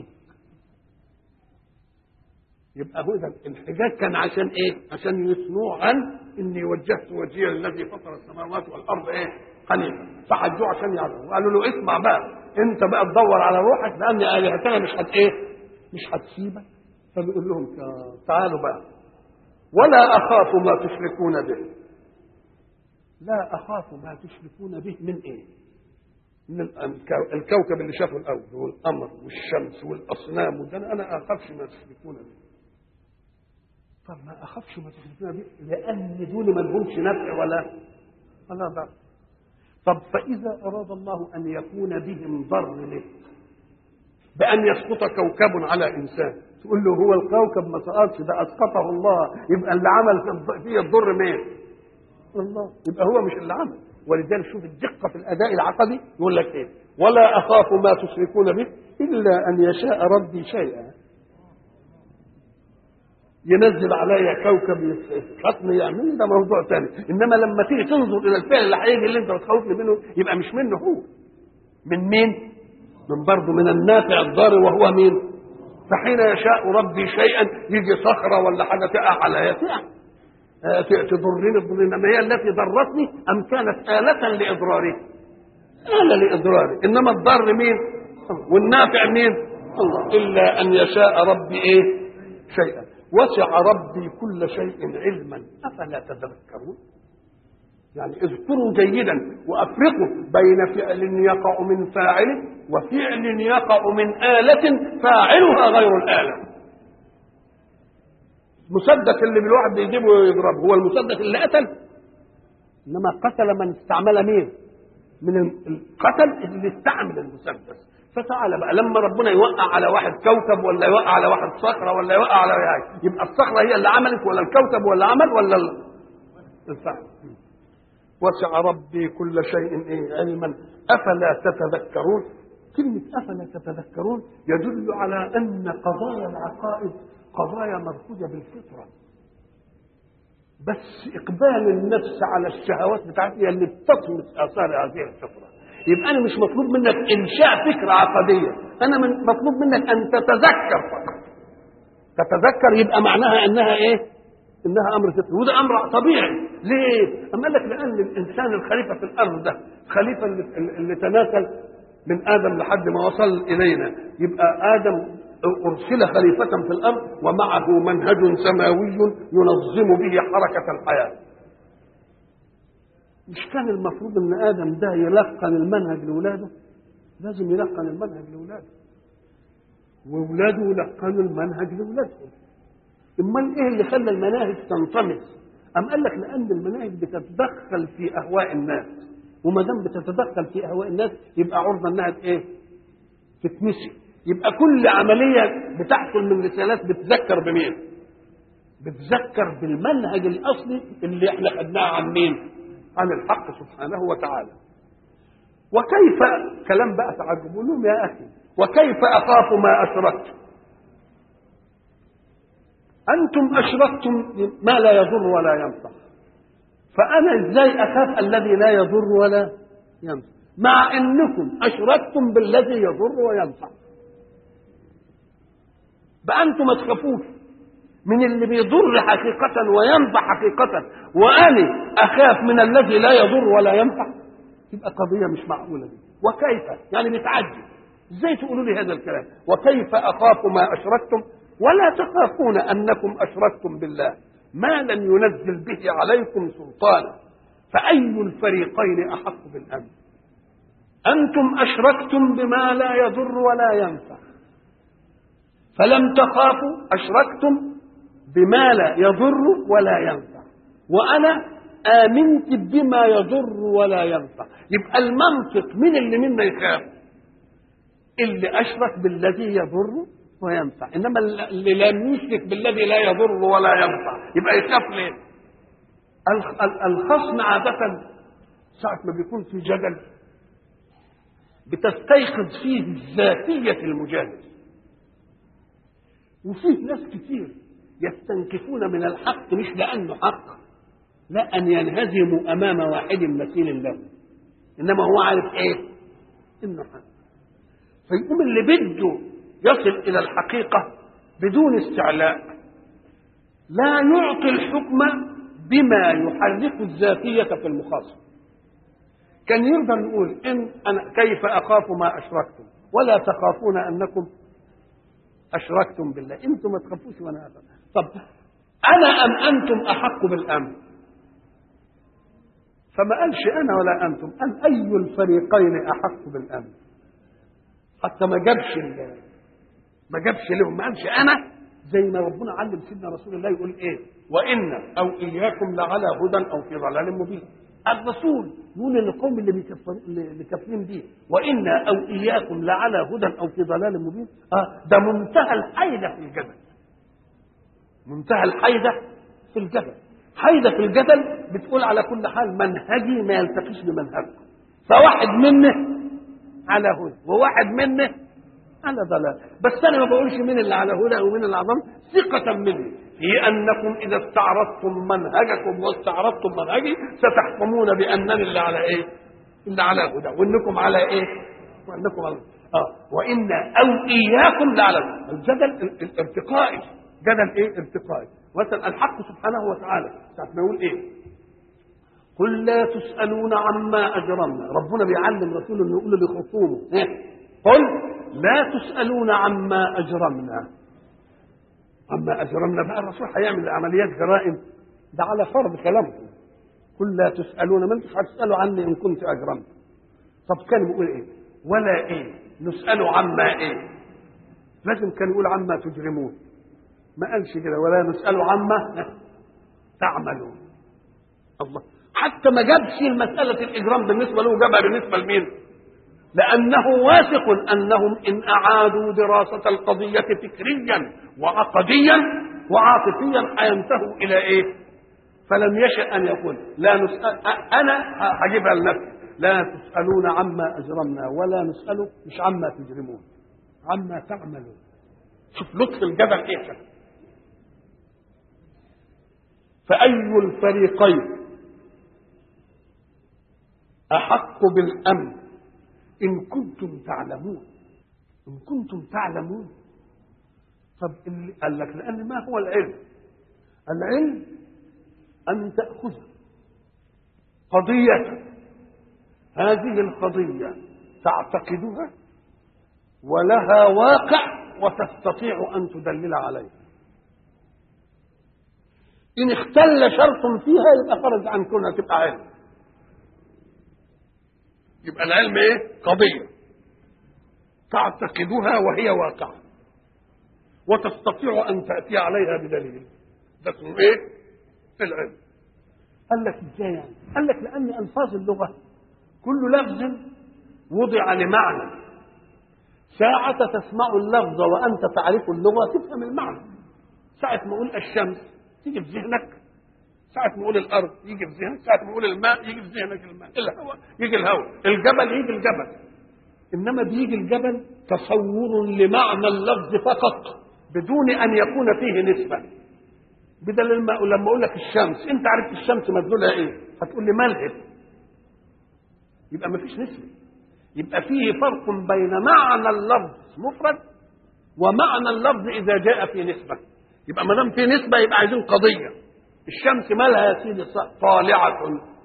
يبقى هو الحجاج كان عشان ايه؟ عشان يثنوا عن اني وجهت وجهي الذي فطر السماوات والارض ايه؟ حنيفا. فحجوا عشان يعرفوا. قالوا له اسمع بقى، انت بقى تدور على روحك لان الهتنا مش هت ايه؟ مش هتسيبك. فبيقول لهم تعالوا بقى. ولا اخاف ما تشركون به. لا اخاف ما تشركون به من ايه؟ من الكوكب اللي شافه الارض والقمر والشمس والاصنام وده انا اخافش ما تشركون به. طب ما اخافش ما تشركون به لان دول ما لهمش نفع ولا ولا ضر. طب فاذا اراد الله ان يكون بهم ضر لك بان يسقط كوكب على انسان، تقول له هو الكوكب ما سقطش، ده اسقطه الله، يبقى اللي عمل فيه الضر مين؟ الله. يبقى هو مش اللي عمل. ولذلك شوف الدقه في الاداء العقدي، يقول لك ايه؟ ولا اخاف ما تشركون به الا ان يشاء ربي شيئا. ينزل عليا كوكب يسقطني يعمل ده موضوع ثاني، انما لما تيجي تنظر الى الفعل اللي هيجي اللي انت بتخوفني منه يبقى مش منه هو. من مين؟ من برضه من النافع الضار وهو مين؟ فحين يشاء ربي شيئا يجي صخره ولا حاجه تقع عليا تقع تضرني تضرني، انما هي التي ضرتني ام كانت آلة لاضراري؟ آلة لإضراره، إنما الضر مين؟ والنافع مين؟ الله. إلا أن يشاء ربي إيه؟ شيئا. وسع ربي كل شيء علما أفلا تذكرون. يعني اذكروا جيدا وأفرقوا بين فعل يقع من فاعل وفعل يقع من آلة فاعلها غير الآلة. مسدس اللي بالواحد بيجيبه ويضربه هو المسدس اللي قتل، إنما قتل من استعمل مين؟ من القتل اللي استعمل المسدس. فتعالى بقى لما ربنا يوقع على واحد كوكب ولا يوقع على واحد صخرة ولا يوقع على واحد، يبقى الصخرة هي اللي عملت ولا الكوكب ولا عمل ولا الفعل. وسع ربي كل شيء إيه علما أفلا تتذكرون. كلمة أفلا تتذكرون يدل على أن قضايا العقائد قضايا مركوزة بالفطرة، بس إقبال النفس على الشهوات بتاعتها اللي بتطمس آثار هذه الفطرة. يبقى أنا مش مطلوب منك إنشاء فكرة عقدية، أنا من مطلوب منك أن تتذكر فقط. تتذكر يبقى معناها أنها إيه؟ إنها أمر فطري، وده أمر طبيعي. ليه؟ أما لك لأن الإنسان الخليفة في الأرض ده خليفة اللي, اللي تناسل من آدم لحد ما وصل إلينا، يبقى آدم أرسل خليفة في الأرض ومعه منهج سماوي ينظم به حركة الحياة. مش كان المفروض ان ادم ده يلقن المنهج لاولاده؟ لازم يلقن المنهج لاولاده، واولاده يلقنوا المنهج لاولادهم. امال ايه اللي خلى المناهج تنطمس؟ ام قال لك لان المناهج بتتدخل في اهواء الناس، وما دام بتتدخل في اهواء الناس يبقى عرضه انها ايه؟ تتنسي. يبقى كل عمليه بتحصل من رسالات بتذكر بمين؟ بتذكر بالمنهج الاصلي اللي احنا خدناه عن مين؟ عن الحق سبحانه وتعالى. وكيف كلام بقى تعجبوا لهم يا اخي، وكيف اخاف ما اشركتم؟ انتم اشركتم ما لا يضر ولا ينفع، فانا ازاي اخاف الذي لا يضر ولا ينفع مع انكم اشركتم بالذي يضر وينفع؟ بقى انتم ما تخافوش من اللي بيضر حقيقة وينفع حقيقة، وأنا أخاف من الذي لا يضر ولا ينفع؟ تبقى قضية مش معقولة دي. وكيف يعني بتعجب ازاي تقولوا لي هذا الكلام؟ وكيف أخاف ما أشركتم ولا تخافون أنكم أشركتم بالله ما لم ينزل به عليكم سلطانا، فأي الفريقين أحق بالأمن؟ أنتم أشركتم بما لا يضر ولا ينفع فلم تخافوا، أشركتم بما لا يضر ولا ينفع، وأنا آمنت بما يضر ولا ينفع. يبقى المنطق من اللي منا يخاف؟ اللي أشرك بالذي يضر وينفع، إنما اللي لم يشرك بالذي لا يضر ولا ينفع يبقى يخاف ليه؟ الخصم عادة ساعة ما بيكون في جدل بتستيقظ فيه ذاتية المجادل، وفيه ناس كتير يستنكفون من الحق مش لأنه حق، لا أن ينهزموا أمام واحد مثيل له، إنما هو عارف إيه؟ إنه حق. فيقوم اللي بده يصل إلى الحقيقة بدون استعلاء لا يعطي الحكم بما يحرك الذاتية في المخاصم. كان يقدر يقول إن أنا كيف أخاف ما أشركتم ولا تخافون أنكم أشركتم بالله، أنتم ما تخافوش وأنا أخاف. طب أنا أم أنتم أحق بالأمن؟ فما قالش أنا ولا أنتم، قال أي الفريقين أحق بالأمن. حتى ما جابش ما جابش لهم، ما قالش أنا، زي ما ربنا علم سيدنا رسول الله يقول إيه؟ وإن أو إياكم لعلى هدى أو في ضلال مبين. الرسول يقول للقوم اللي اللي كافرين بيه وإن أو إياكم لعلى هدى أو في ضلال مبين. آه ده منتهى الحيدة في الجدل، منتهى الحيدة في الجدل. حيدة في الجدل بتقول على كل حال منهجي ما يلتقيش بمنهجكم، فواحد منه على هدى وواحد منه على ضلال. بس أنا ما بقولش مين اللي على هدى ومين اللي على ضلال ثقة مني في أنكم إذا استعرضتم منهجكم واستعرضتم منهجي ستحكمون بأنني اللي على إيه؟ اللي على هدى وإنكم على إيه؟ وإنكم على آه وإن أو إياكم لعلى الجدل الارتقائي. جدل إيه؟ ارتقائي. مثلا الحق سبحانه وتعالى ساعة ما يقول إيه؟ قل لا تسألون عما أجرمنا. ربنا بيعلم رسوله انه يقول لخصومه قل لا تسألون عما أجرمنا. عما أجرمنا بقى الرسول هيعمل عمليات جرائم، ده على فرض كلامكم. قل لا تسألون، ما انتش هتسألوا عني إن كنت أجرمت. طب كان يقول إيه؟ ولا إيه نسأل عما إيه؟ لازم كان يقول عما تجرمون، ما قالش كده ولا نسأل عما تعملون. الله، حتى ما جابش مسألة الإجرام بالنسبة له، جابها بالنسبة لمين؟ لأنه واثق أنهم إن أعادوا دراسة القضية فكريا وعقديا وعاطفيا هينتهوا إلى إيه؟ فلم يشأ أن يقول لا نسأل، أنا هجيبها لنفسي، لا تسألون عما أجرمنا ولا نسأل مش عما تجرمون، عما تعملون. شوف لطف الجبل إيه. فأي الفريقين أحق بالأمن إن كنتم تعلمون. إن كنتم تعلمون. طب اللي قال لك لأن ما هو العلم؟ العلم أن تأخذ قضية، هذه القضية تعتقدها ولها واقع وتستطيع أن تدلل عليه. إن اختل شرط فيها يبقى خرج عن كونها تبقى علم. يبقى العلم ايه؟ قضية تعتقدها وهي واقعة وتستطيع أن تأتي عليها بدليل، ده اسمه ايه؟ العلم. قال لك ازاي يعني؟ قال لك لأن ألفاظ اللغة كل لفظ وضع لمعنى، ساعة تسمع اللفظ وأنت تعرف اللغة تفهم المعنى. ساعة ما أقول الشمس تيجي في ذهنك، ساعة ما أقول الأرض يجي في ذهنك، ساعة ما أقول الماء يجي في ذهنك الماء، الهواء يجي الهواء، الجبل يجي الجبل. إنما بيجي الجبل تصور لمعنى اللفظ فقط بدون أن يكون فيه نسبة. بدل الماء لما أقول لك الشمس، أنت عرفت الشمس مدلولها إيه؟ هتقول لي ملهب، يبقى ما فيش نسبة. يبقى فيه فرق بين معنى اللفظ مفرد ومعنى اللفظ إذا جاء في نسبة. يبقى ما دام في نسبة يبقى عايزين قضية. الشمس مالها يا سيدي؟ طالعة.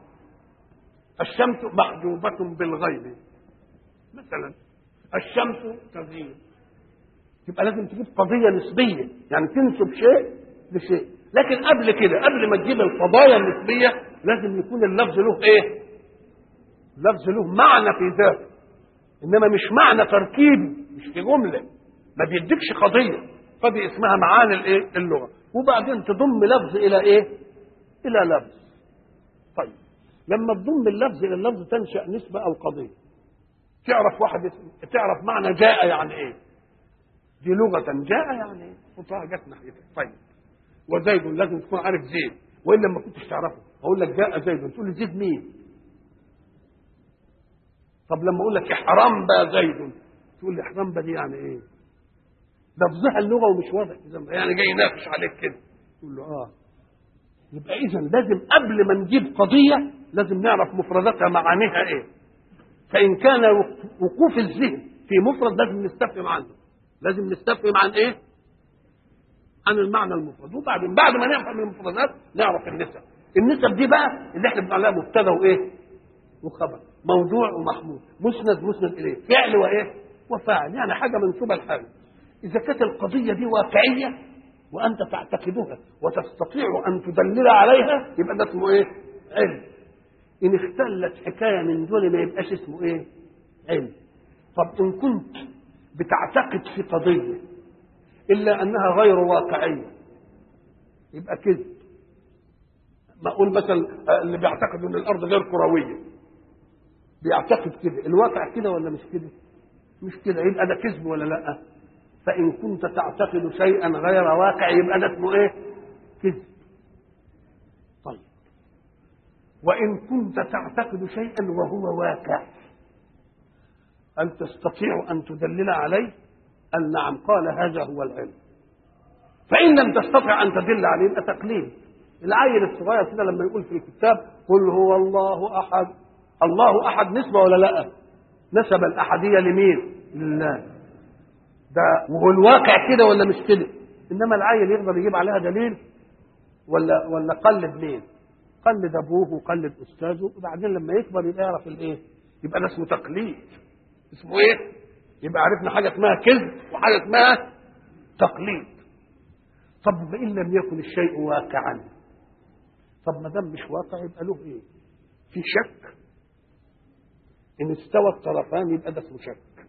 الشمس محجوبة بالغيب مثلا، الشمس تغيب. يبقى لازم تجيب قضية نسبية، يعني تنسب شيء لشيء. لكن قبل كده، قبل ما تجيب القضايا النسبية، لازم يكون اللفظ له ايه؟ لفظ له معنى في ذاته، انما مش معنى تركيبي، مش في جملة، ما بيديكش قضية. فدي اسمها معاني الايه؟ اللغة. وبعدين تضم لفظ الى ايه؟ الى لفظ. طيب لما تضم اللفظ الى اللفظ تنشأ نسبة او قضية. تعرف واحد تعرف معنى جاء يعني ايه؟ دي لغة جاء يعني ايه؟ خطها جت ناحيتك. طيب وزيد لازم تكون عارف زيد، والا ما كنتش تعرفه. اقول لك جاء زيد تقول لي زيد مين؟ طب لما اقول لك يا حرام بقى زيد تقول لي حرام بقى دي يعني ايه؟ لفظها اللغة ومش واضح، يعني جاي يناقش عليك كده. تقول له اه. يبقى اذا لازم قبل ما نجيب قضية لازم نعرف مفرداتها معانيها ايه. فإن كان وقوف الذهن في مفرد لازم نستفهم عنه، لازم نستفهم عن ايه؟ عن المعنى المفرد. وبعدين بعد ما نفهم المفردات نعرف النسب. النسب دي بقى اللي احنا بنقول عليها مبتدا وايه؟ وخبر، موضوع ومحمول، مسند مسند اليه، فعل وايه؟ وفاعل، يعني حاجه منسوبه لحاجه. اذا كانت القضيه دي واقعيه وانت تعتقدها وتستطيع ان تدلل عليها يبقى ده اسمه ايه؟ علم. ان اختلت حكايه من دول ما يبقاش اسمه ايه؟ علم. طب ان كنت بتعتقد في قضيه الا انها غير واقعيه يبقى كذب. ما اقول مثلا اللي بيعتقد ان الارض غير كرويه بيعتقد كده، الواقع كده ولا مش كده؟ مش كده، يبقى ده كذب ولا لا؟ فان كنت تعتقد شيئا غير واقع يبقى ده اسمه ايه؟ كذب. طيب وان كنت تعتقد شيئا وهو واقع هل تستطيع ان تدلل عليه؟ قال نعم. قال هذا هو العلم. فان لم تستطع ان تدل عليه يبقى تقليد. العيل الصغير كده لما يقول في الكتاب قل هو الله احد، الله احد نسبه ولا لا؟ نسب الاحديه لمين؟ لله. ده وهو الواقع كده ولا مش كده؟ انما العيل يقدر يجيب عليها دليل ولا ولا قلد مين؟ قلد ابوه وقلد استاذه، وبعدين لما يكبر يبقى يعرف الايه، يبقى ده اسمه تقليد. اسمه ايه؟ يبقى عرفنا حاجه اسمها كذب وحاجه اسمها تقليد. طب ان لم يكن الشيء واقعا، طب ما دام مش واقع يبقى له ايه؟ في شك. ان استوى الطرفان يبقى ده اسمه شك.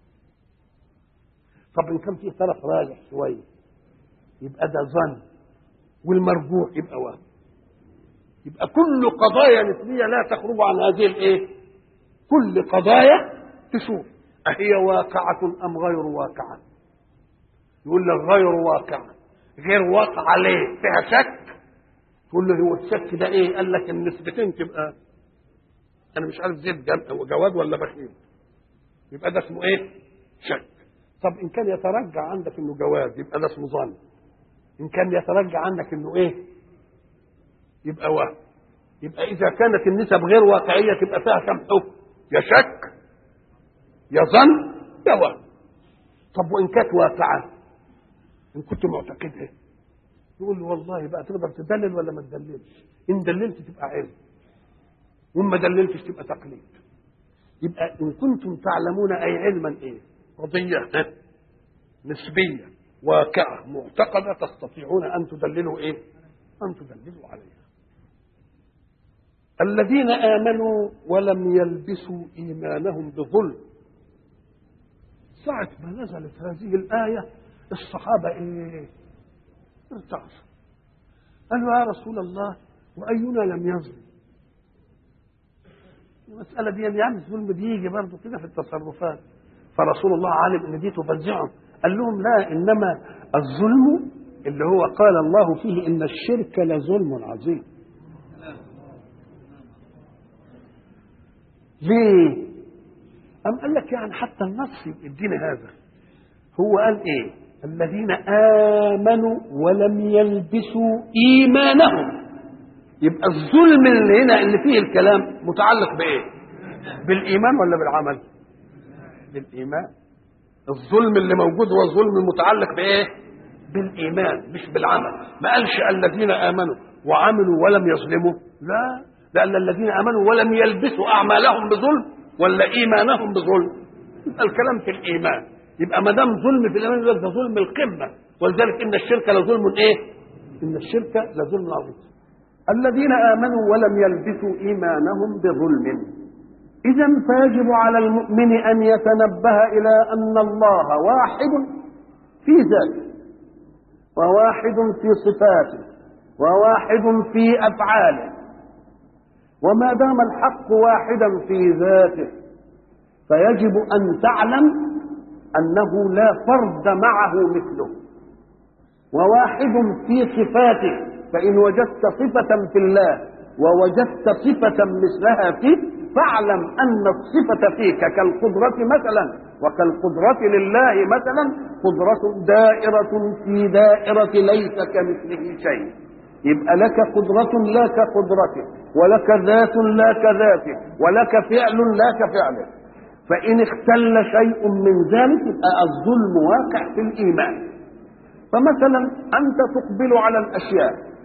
طب ان كان فيه طرف راجح شويه يبقى ده ظن، والمرجوح يبقى وهم. يبقى كل قضايا نسبيه لا تخرج عن هذه الايه؟ كل قضايا تشوف اهي واقعه ام غير واقعه. يقول لك غير واقعه، غير واقعه ليه؟ فيها شك. تقول له هو الشك ده ايه؟ قال لك النسبتين تبقى انا مش عارف زيد جواد ولا بخيل، يبقى ده اسمه ايه؟ شك. طب ان كان يترجع عندك انه جواد يبقى ده اسمه ظن. ان كان يترجع عندك انه ايه؟ يبقى وهم. يبقى اذا كانت النسب غير واقعيه تبقى فيها كم حكم؟ يا شك يا ظن يا وهم. طب وان كانت واقعه، ان كنت معتقدها، يقول له والله بقى تقدر تدلل ولا ما تدللش؟ ان دللت تبقى علم، وان ما دللتش تبقى تقليد. يبقى ان كنتم تعلمون اي علما ايه؟ قضيه نسبيه واقعه معتقده تستطيعون ان تدللوا ايه؟ ان تدللوا عليها. الذين امنوا ولم يلبسوا ايمانهم بظلم. ساعه ما نزلت هذه الايه الصحابه ايه؟ ارتعشوا. قالوا يا رسول الله واينا لم يظلم؟ المساله دي يعني الظلم بيجي برضه كده في التصرفات. فرسول الله علم ان دي تفزعهم، قال لهم لا، انما الظلم اللي هو قال الله فيه ان الشرك لظلم عظيم. ليه؟ أم قال لك يعني حتى النص يدينا هذا. هو قال ايه؟ الذين آمنوا ولم يلبسوا إيمانهم. يبقى الظلم اللي هنا اللي فيه الكلام متعلق بإيه؟ بالإيمان ولا بالعمل؟ بالإيمان. الظلم اللي موجود هو الظلم المتعلق بإيه؟ بالإيمان مش بالعمل. ما قالش الذين آمنوا وعملوا ولم يظلموا، لا، لأن الذين آمنوا ولم يلبسوا أعمالهم بظلم ولا إيمانهم بظلم. يبقى الكلام في الإيمان. يبقى ما دام ظلم في الإيمان يبقى ده ظلم القمة. ولذلك إن الشرك لظلم إيه؟ إن الشرك لظلم عظيم. الذين آمنوا ولم يلبسوا إيمانهم بظلم. إذا فيجب على المؤمن أن يتنبه إلى أن الله واحد في ذاته، وواحد في صفاته، وواحد في أفعاله. وما دام الحق واحدا في ذاته فيجب أن تعلم أنه لا فرد معه مثله. وواحد في صفاته، فإن وجدت صفة في الله ووجدت صفة مثلها فيه فاعلم أن الصفة فيك كالقدرة مثلا، وكالقدرة لله مثلا قدرة دائرة في دائرة ليس كمثله شيء. يبقى لك قدرة لا كقدرته، ولك ذات لا كذاته، ولك فعل لا كفعله. فإن اختل شيء من ذلك يبقى الظلم واقع في الإيمان. فمثلا أنت تقبل على الأشياء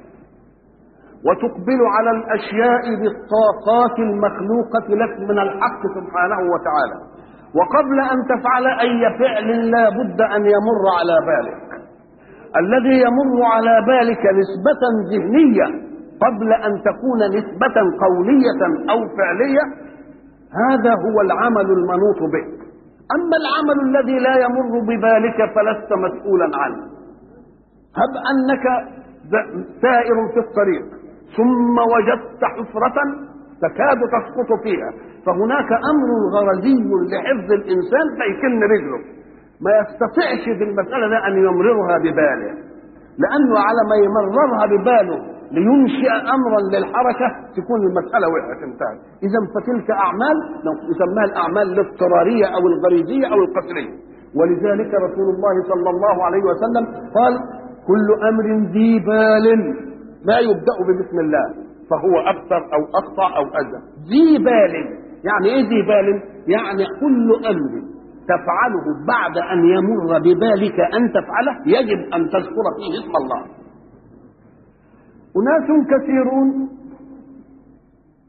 وتقبل على الأشياء بالطاقات المخلوقة لك من الحق سبحانه وتعالى، وقبل أن تفعل أي فعل لا بد أن يمر على بالك. الذي يمر على بالك نسبة ذهنية قبل أن تكون نسبة قولية أو فعلية، هذا هو العمل المنوط به. أما العمل الذي لا يمر ببالك فلست مسؤولا عنه. هب أنك سائر في الطريق ثم وجدت حفرة تكاد تسقط فيها، فهناك أمر غرزي لحفظ الإنسان فيكن رجله، ما يستطيعش في المسألة ده أن يمررها بباله، لأنه على ما يمررها بباله لينشئ أمرا للحركة تكون المسألة وقعت انتهت. إذا فتلك أعمال يسمىها الأعمال الاضطرارية أو الغريزية أو القسرية. ولذلك رسول الله صلى الله عليه وسلم قال: كل أمر ذي بال لا يبدأ ببسم الله فهو أكثر أو أقطع أو أذى. ذي بال يعني إيه ذي بال؟ يعني كل أمر تفعله بعد أن يمر ببالك أن تفعله يجب أن تذكر فيه اسم الله. أناس كثيرون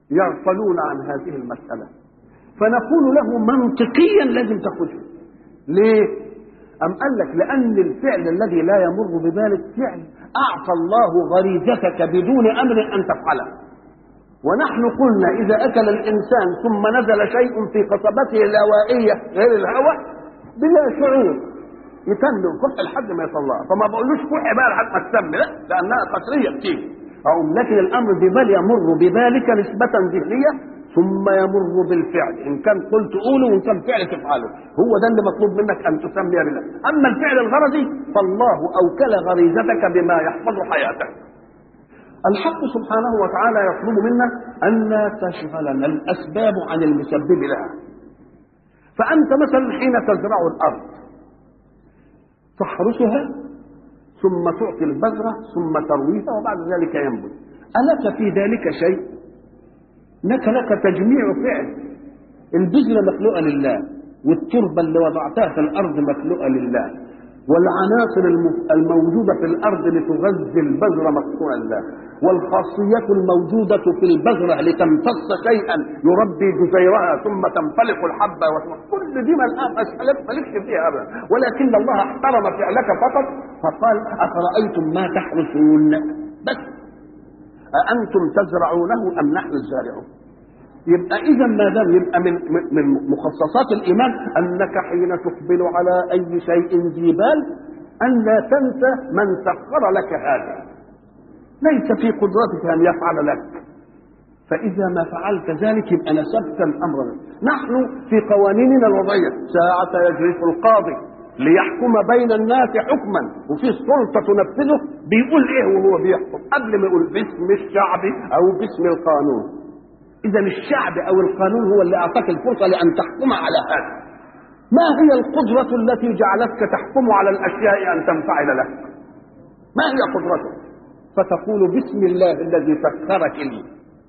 يغفلون عن هذه المسألة، فنقول له منطقيا لازم تاخذها. ليه؟ أم قال لك لأن الفعل الذي لا يمر ببالك فعل أعطى الله غريزتك بدون أمر أن تفعله. ونحن قلنا إذا أكل الإنسان ثم نزل شيء في قصبته الهوائية غير الهواء بلا شعور يتم الكح لحد ما يطلعها، فما بقولوش كح بقى لحد ما تسمي، لا، لأنها قطرية بتيجي. أقوم لكن الأمر ببال يمر ببالك نسبة ذهنية ثم يمر بالفعل، إن كان قلت قوله وإن كان فعل تفعله، هو ده اللي مطلوب منك أن تسمي بالله. أما الفعل الغرضي فالله أوكل غريزتك بما يحفظ حياتك. الحق سبحانه وتعالى يطلب منا أن لا تشغلنا الأسباب عن المسبب لها. فأنت مثلا حين تزرع الأرض تحرسها ثم تعطي البذرة ثم ترويها وبعد ذلك ينبت، ألك في ذلك شيء؟ لك لك تجميع فعل. البذرة مخلوقة لله، والتربة اللي وضعتها في الأرض مخلوقة لله، والعناصر الموجودة في الأرض لتغذي البذرة مخلوقة لله، والخاصية الموجودة في البذرة لتمتص شيئا يربي جزيرها ثم تنفلق الحبة، كل دي مسألة مالكش فيها أبدا، ولكن الله احترم فعلك فقط فقال أفرأيتم ما تحرثون، بس أأنتم تزرعونه أم نحن الزارعون. يبقى إذا ما دام يبقى من من مخصصات الإيمان أنك حين تقبل على أي شيء ذي بال أن لا تنسى من سخر لك هذا، ليس في قدرتك أن يفعل لك، فإذا ما فعلت ذلك يبقى نسبت الأمر. نحن في قوانيننا الوضعية ساعة يجلس القاضي ليحكم بين الناس حكما وفي سلطة تنفذه بيقول إيه وهو بيحكم؟ قبل ما يقول باسم الشعب أو باسم القانون. إذا الشعب أو القانون هو اللي أعطاك الفرصة لأن تحكم على هذا. ما هي القدرة التي جعلتك تحكم على الأشياء أن تنفعل لك؟ ما هي قدرتك؟ فتقول بسم الله الذي سخرك لي.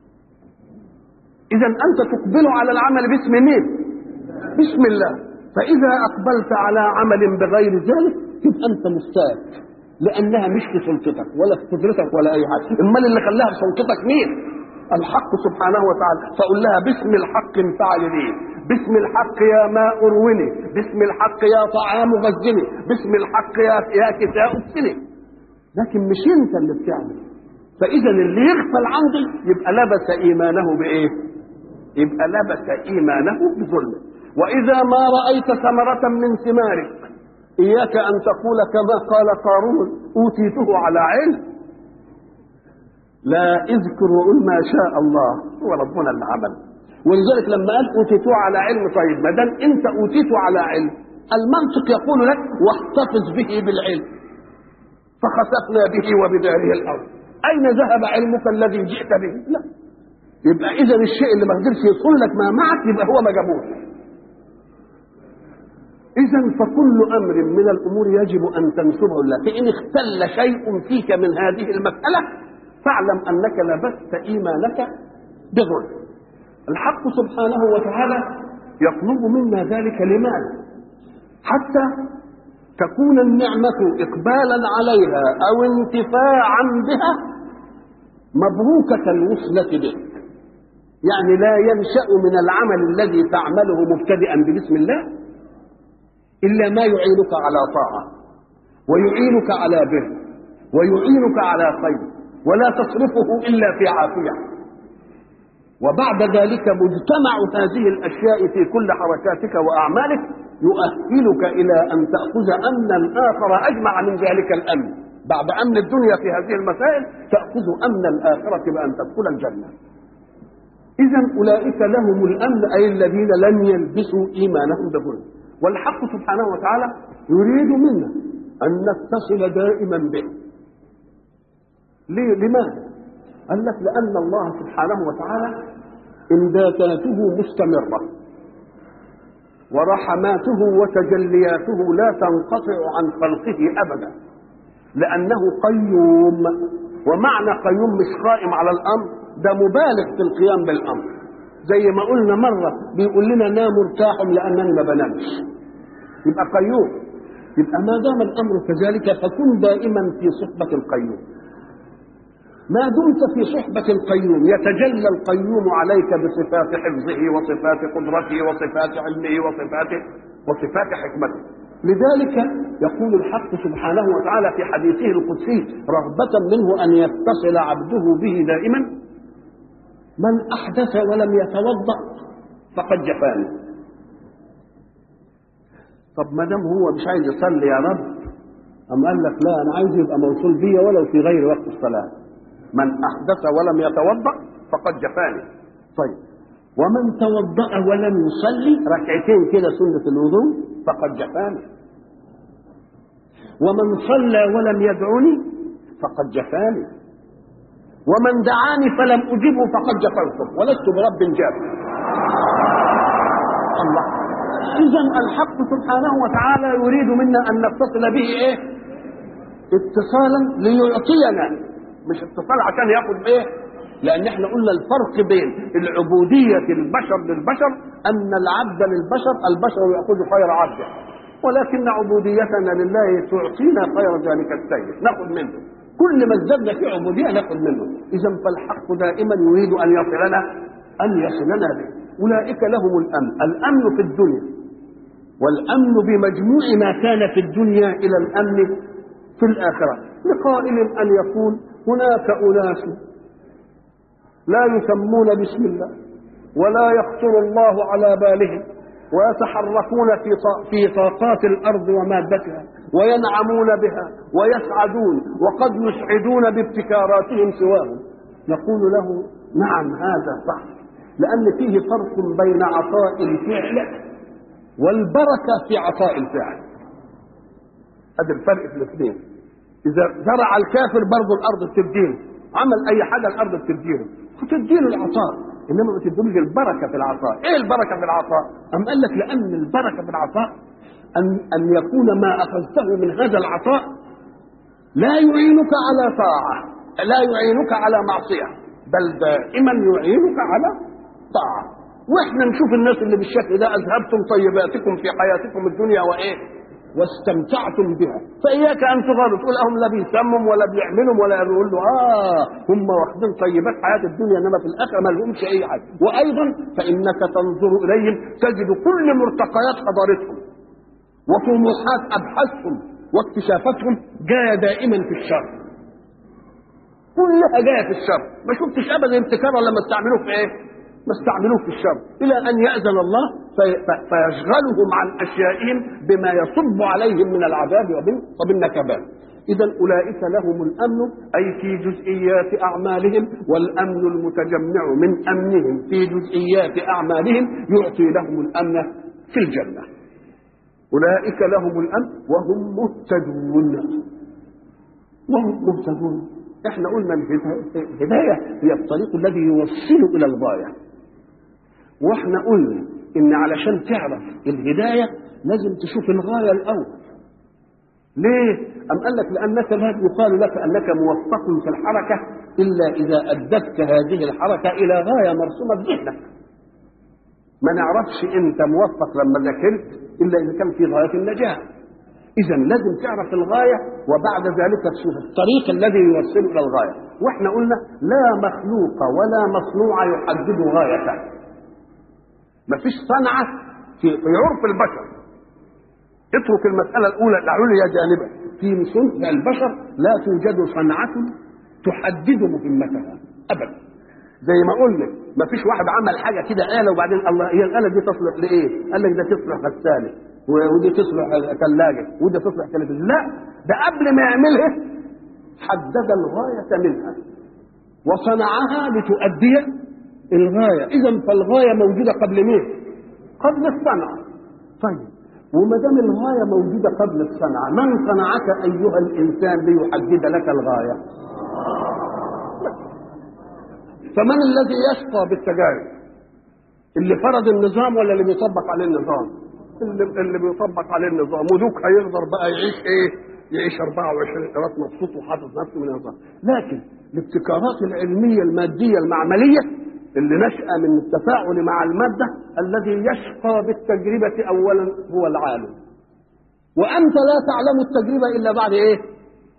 إذا أنت تقبل على العمل باسم مين؟ بسم الله. فإذا أقبلت على عمل بغير ذلك تبقى أنت مستاك، لأنها مش في سلطتك ولا في قدرتك ولا أي حاجة. المال اللي خلاها في سلطتك مين؟ الحق سبحانه وتعالى. فقل لها باسم الحق انفعل لي، باسم الحق يا ماء اروني، باسم الحق يا طعام غزني، باسم الحق يا يا كساء اكسني. لكن مش انت اللي بتعمل. فاذا اللي يغفل عندي يبقى لبس ايمانه بايه؟ يبقى لبس ايمانه بظلم. واذا ما رايت ثمره من ثمارك اياك ان تقول كما قال قارون اوتيته على علم، لا اذكر وقل ما شاء الله، هو ربنا اللي عمل. ولذلك لما قال اوتيته على علم، طيب ما دام انت اوتيته على علم المنطق يقول لك واحتفظ به بالعلم، فخسفنا به وبداره الارض. اين ذهب علمك الذي جئت به؟ لا. يبقى اذا الشيء اللي ما قدرش يصل لك ما معك يبقى هو ما جابوش. اذا فكل امر من الامور يجب ان تنسبه لله. فان اختل شيء فيك من هذه المساله فاعلم أنك لبست إيمانك بظلم. الحق سبحانه وتعالى يطلب منا ذلك لماذا؟ حتى تكون النعمة إقبالا عليها أو انتفاعا بها مبروكة الوصلة به. يعني لا ينشأ من العمل الذي تعمله مبتدئا ببسم الله إلا ما يعينك على طاعة ويعينك على بر ويعينك على خير، ولا تصرفه إلا في عافية. وبعد ذلك مجتمع هذه الأشياء في كل حركاتك وأعمالك يؤهلك إلى أن تأخذ أمنا آخر أجمع من ذلك الأمن. بعد أمن الدنيا في هذه المسائل تأخذ أمن الآخرة بأن تدخل الجنة. إذا أولئك لهم الأمن، أي الذين لم يلبسوا إيمانهم بظلم. والحق سبحانه وتعالى يريد منا أن نتصل دائما به. ليه؟ لماذا؟ قال لك لأن الله سبحانه وتعالى إمداداته مستمرة ورحماته وتجلياته لا تنقطع عن خلقه أبدا، لأنه قيوم. ومعنى قيوم مش قائم على الأمر، ده مبالغ في القيام بالأمر. زي ما قلنا مرة بيقول لنا نام ارتاح لأنني ما بنامش، يبقى قيوم. يبقى ما دام الأمر كذلك فكن دائما في صحبة القيوم. ما دمت في صحبة القيوم يتجلى القيوم عليك بصفات حفظه وصفات قدرته وصفات علمه وصفات وصفات حكمته. لذلك يقول الحق سبحانه وتعالى في حديثه القدسي رغبة منه أن يتصل عبده به دائما: من أحدث ولم يتوضأ فقد جفاني. طب ما دام هو مش عايز يصلي يا رب، أم قال لك لا، أنا عايز يبقى موصول بيا ولو في غير وقت الصلاة. من أحدث ولم يتوضأ فقد جفاني. طيب، ومن توضأ ولم يصلي ركعتين كده سنة الوضوء فقد جفاني. ومن صلى ولم يدعني فقد جفاني. ومن دعاني فلم أجبه فقد جفوته ولست برب جاف. الله. إذن الحق سبحانه وتعالى يريد منا أن نتصل به إيه؟ اتصالا ليعطينا، مش اتصال عشان ياخد ايه. لان احنا قلنا الفرق بين العبودية البشر للبشر ان العبد للبشر البشر يأخذ خير عبده، ولكن عبوديتنا لله تعطينا خير ذلك السيد ناخذ منه. كل ما ازددنا في عبودية ناخذ منه. اذا فالحق دائما يريد ان يصلنا ان يصلنا به. اولئك لهم الامن، الامن في الدنيا، والامن بمجموع ما كان في الدنيا الى الامن في الآخرة. لقائل أن يقول هناك أناس لا يسمون باسم الله ولا يخطر الله على بالهم ويتحركون في في طاقات الأرض ومادتها وينعمون بها ويسعدون وقد يسعدون بابتكاراتهم سواهم. نقول له نعم هذا صح، لأن فيه فرق بين عطاء الفعل والبركة في عطاء الفعل. هذا الفرق في الاثنين. إذا زرع الكافر برضه الأرض بتديله، عمل أي حاجة الأرض بتديله، بتديله العطاء، إنما ما بتديلوش البركة في العطاء. إيه البركة في العطاء؟ أم قال لك لأن البركة في العطاء أن أن يكون ما أخذته من هذا العطاء لا يعينك على طاعة، لا يعينك على معصية، بل دائما يعينك على طاعة. وإحنا نشوف الناس اللي بالشكل ده: أذهبتم طيباتكم في حياتكم الدنيا وإيه؟ واستمتعتم بها، فإياك أن تغالوا تقول أهم لا بيسمم ولا بيعملهم ولا يقول له آه هم واخدين طيبات حياة الدنيا إنما في الآخرة ما لهمش أي حاجة. وأيضا فإنك تنظر إليهم تجد كل مرتقيات حضارتهم وطموحات أبحاثهم واكتشافاتهم جاية دائما في الشر، كلها جاية في الشر. ما شفتش أبدا ابتكار لما استعملوه في إيه؟ ما استعملوه في الشر، إلى أن يأذن الله فيشغلهم عن أشيائهم بما يصب عليهم من العذاب وبالنكبات. إذا أولئك لهم الأمن، أي في جزئيات أعمالهم، والأمن المتجمع من أمنهم في جزئيات أعمالهم يعطي لهم الأمن في الجنة. أولئك لهم الأمن وهم مهتدون. وهم مهتدون. احنا قلنا الهداية هي الطريق الذي يوصل إلى الغاية، واحنا قلنا ان علشان تعرف الهداية لازم تشوف الغاية الأول. ليه؟ أم قال لك لأنك لا يقال لك أنك موفق في الحركة إلا إذا أدتك هذه الحركة إلى غاية مرسومة بذهنك. ما نعرفش أنت موفق لما ذاكرت إلا إذا كان في غاية النجاة. إذا لازم تعرف الغاية وبعد ذلك تشوف الطريق الذي يوصل إلى الغاية. وإحنا قلنا لا مخلوق ولا مصنوع يحدد غايته. ما فيش صنعة في عرف البشر. اترك المسألة الأولى العليا جانبا. في صنع البشر لا توجد صنعة تحدد مهمتها أبدا. زي ما قلنا ما فيش واحد عمل حاجة كده آلة وبعدين الله هي الآلة دي تصلح لإيه؟ قال لك ده تصلح غسالة ودي تصلح ثلاجة ودي تصلح تلفزيون. لا، ده قبل ما يعملها حدد الغاية منها وصنعها لتؤدي الغاية. إذا فالغاية موجودة قبل مين؟ قبل الصنعة. طيب، وما دام الغاية موجودة قبل الصنعة، من صنعك أيها الإنسان ليحدد لك الغاية؟ فمن الذي يشقى بالتجارب؟ اللي فرض النظام ولا اللي بيطبق عليه النظام؟ اللي, اللي بيطبق عليه النظام. وذوك هيقدر بقى يعيش ايه؟ يعيش أربعة وعشرين قيراط مبسوط وحاطط نفسه من النظام. لكن الابتكارات العلمية المادية المعملية اللي نشأ من التفاعل مع المادة، الذي يشقى بالتجربة أولا هو العالم. وأنت لا تعلم التجربة إلا بعد إيه؟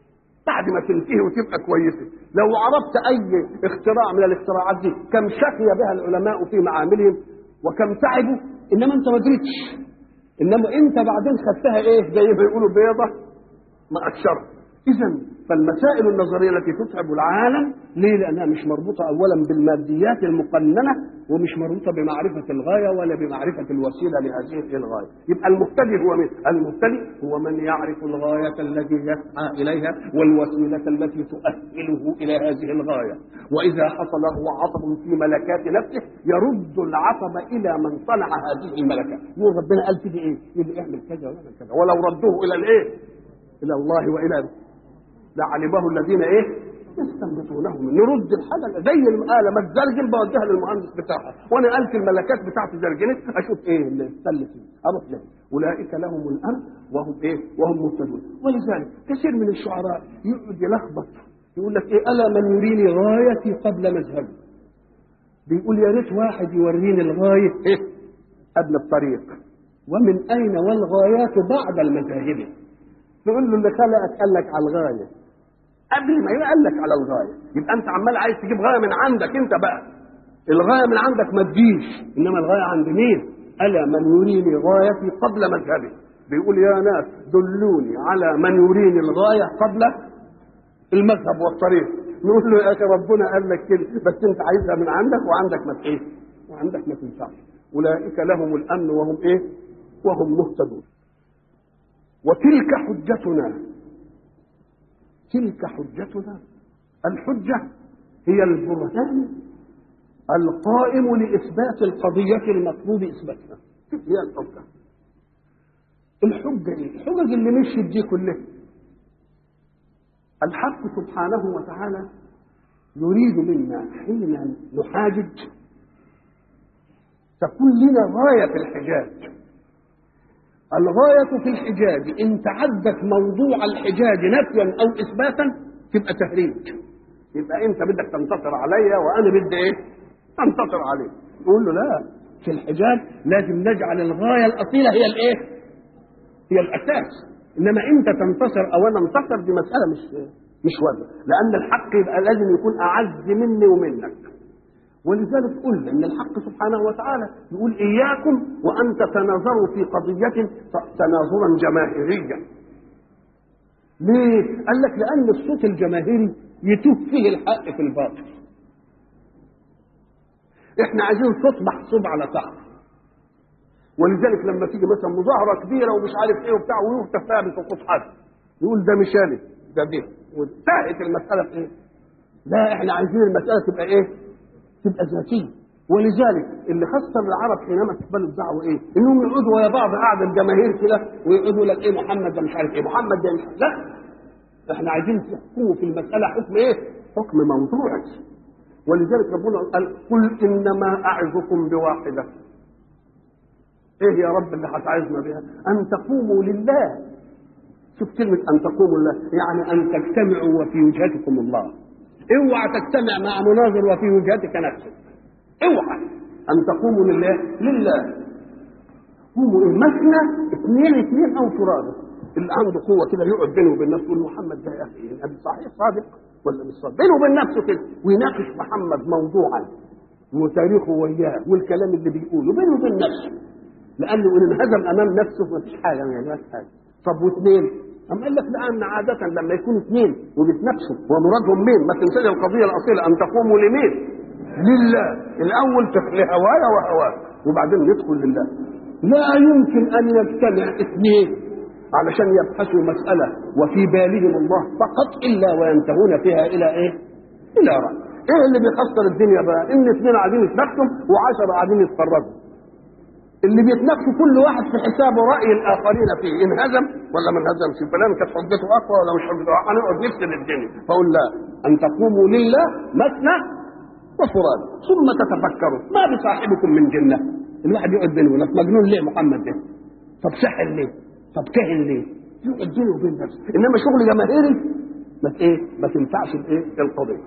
بعد ما تنتهي وتبقى كويسه. لو عرفت اي اختراع من الاختراعات دي كم شقي بها العلماء في معاملهم وكم تعبوا، انما انت ما دريتش، انما انت بعدين خدتها ايه زي ما يقولوا بيضه مقشره. اذا فالمسائل النظريه التي تتعب العالم ليه؟ لانها مش مربوطه اولا بالماديات المقننه، ومش مربوطه بمعرفه الغايه ولا بمعرفه الوسيله لهذه الغايه. يبقى المبتدئ هو من؟ المبتدئ هو من يعرف الغايه التي يسعى اليها والوسيله التي تؤهله الى هذه الغايه، واذا حصل له عطب في ملكات نفسه يرد العطب الى من صنع هذه الملكات. يقول ربنا قال فيه ايه؟ يقول اعمل كذا واعمل كذا، ولو ردوه الى الايه؟ الى الله والى لعلمه الذين ايه يستنبطونه. نرد الحاجه زي الآلة ما تزرجن بوجهها للمهندس بتاعها، وانا قلت الملكات بتاعتي زرجنت اشوف ايه اللي استل فيه اروح له. اولئك لهم الامن وهم ايه وهم مهتدون. ولذلك كثير من الشعراء يقعد يلخبط يقول لك ايه الا من يريني غايتي قبل مذهبي. بيقول يا ريت واحد يوريني الغايه ايه قبل الطريق، ومن اين والغايات بعد المذاهب. نقول له اللي خلقك قال لك على الغايه قبل ما يقول لك على الغايه، يبقى انت عمال عايز تجيب غايه من عندك انت بقى. الغايه من عندك ما تجيش، انما الغايه عند مين؟ الا من يريني غايتي قبل مذهبي. بيقول يا ناس دلوني على من يريني الغايه قبل المذهب والطريق. نقول له يا اخي ربنا قال لك كده، بس انت عايزها من عندك وعندك ما ايه وعندك ما تنفعش. اولئك لهم الامن وهم ايه وهم مهتدون. وتلك حجتنا، تلك حجتنا. الحجة هي البرهان القائم لإثبات القضية المطلوب إثباتها. هي الحجة. الحجة إيه؟ الحجج اللي مشيت دي كلها الحق سبحانه وتعالى يريد منا حين نحاجج تكون لنا غاية في الحجاج. الغاية في الحجاج إن تعدت موضوع الحجاج نفيا أو إثباتا تبقى تهريج. يبقى أنت بدك تنتصر عليا وأنا بدي إيه؟ أنتصر عليك. يقول له لا، في الحجاج لازم نجعل الغاية الأصيلة هي الإيه؟ هي الأساس. إنما أنت تنتصر أو أنا انتصر دي مسألة مش مش واجبة، لأن الحق يبقى لازم يكون أعز مني ومنك. ولذلك قلنا ان الحق سبحانه وتعالى يقول اياكم وان تتناظروا في قضيه تناظرا جماهيريا. ليه؟ قال لك لان الصوت الجماهيري يتوه فيه الحق في الباطل. احنا عايزين صوت محسوب على تعب. ولذلك لما تيجي مثلا مظاهره كبيره ومش عارف ايه وبتاع ويهتف فيها بسقوط حد يقول ده مش انا ده ده وانتهت المساله في ايه؟ لا، احنا عايزين المساله تبقى ايه؟ تبقى ذاتيه. ولذلك اللي خسر العرب حينما تقبلوا الدعوه ايه؟ انهم يقعدوا ويا بعض قاعده الجماهير كده ويقعدوا لك ايه محمد ده مش عارف ايه محمد ده مش لا، احنا عايزين تحكموا في المساله حكم ايه؟ حكم موضوعي. ولذلك ربنا قال قل انما اعظكم بواحده. ايه يا رب اللي هتعظنا بها؟ ان تقوموا لله. شوف كلمه ان تقوموا لله يعني ان تجتمعوا وفي وجهتكم الله. اوعى تجتمع مع مناظر وفي وجهتك نفسك. اوعى ان تقوموا لله لله. قوموا مثنى اثنين اثنين او فرادى. اللي عنده قوه كده يقعد بينه وبين نفسه يقول محمد ده يا اخي النبي صحيح صادق ولا مش صادق؟ بينه وبين نفسه كده ويناقش محمد موضوعا وتاريخه وياه والكلام اللي بيقوله بينه وبين نفسه. لانه ان انهزم امام نفسه ما فيش حاجه ما يعملش حاجه. طب واثنين؟ أم قال لك لأن عادة لما يكونوا اثنين وبيتنافسوا ومرادهم مين؟ ما تنساش القضية الأصيلة أن تقوموا لمين؟ لله. الأول لهوايا وهواك وبعدين ندخل لله. لا يمكن أن يجتمع اثنين علشان يبحثوا مسألة وفي بالهم الله فقط إلا وينتهون فيها إلى إيه؟ إلى رأي. إيه اللي بيخسر الدنيا بقى؟ إن اثنين قاعدين يتنافسوا وعشرة قاعدين يتفرجوا. اللي بيتنافسوا كل واحد في حسابه رأي الآخرين فيه، انهزم ولا ما انهزمش، فلان كانت حجته أقوى ولا مش حجته أقوى، هنقعد نفسد الدنيا. فقول لا، أن تقوموا لله مثنى وفرادى ثم تتفكروا ما بصاحبكم من جنة. الواحد يقعد بينه يقول لك مجنون ليه محمد ده؟ طب سحر ليه؟ طب كاهن ليه؟ يقعد بينه وبين نفسه. إنما شغل جماهيري ما إيه؟ ما تنفعش الإيه؟ القضية.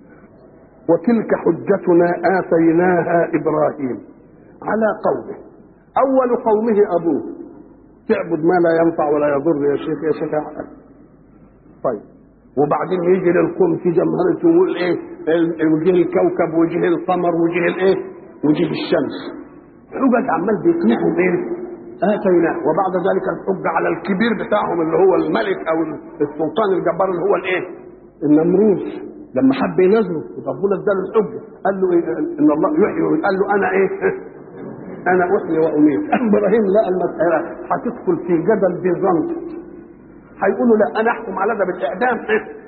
وتلك حجتنا آتيناها إبراهيم على قومه. أول قومه أبوه. تعبد ما لا ينفع ولا يضر يا شيخ يا شيخ. طيب وبعدين يجي للقوم في جمهرته ويقول ايه وجه الكوكب وجه القمر وجه الايه وجه الشمس. حجج عمال بيقنعهم ايه اتيناه. وبعد ذلك الحج على الكبير بتاعهم اللي هو الملك او السلطان الجبار اللي هو الايه النمرود، لما حب ينزله ربنا اداله الحجه قال له إيه؟ ان الله يحيي، قال له انا ايه انا احيي واميت. ابراهيم لقى المساله هتدخل في جدل بيزنطي، هيقولوا لا انا احكم على ده بالاعدام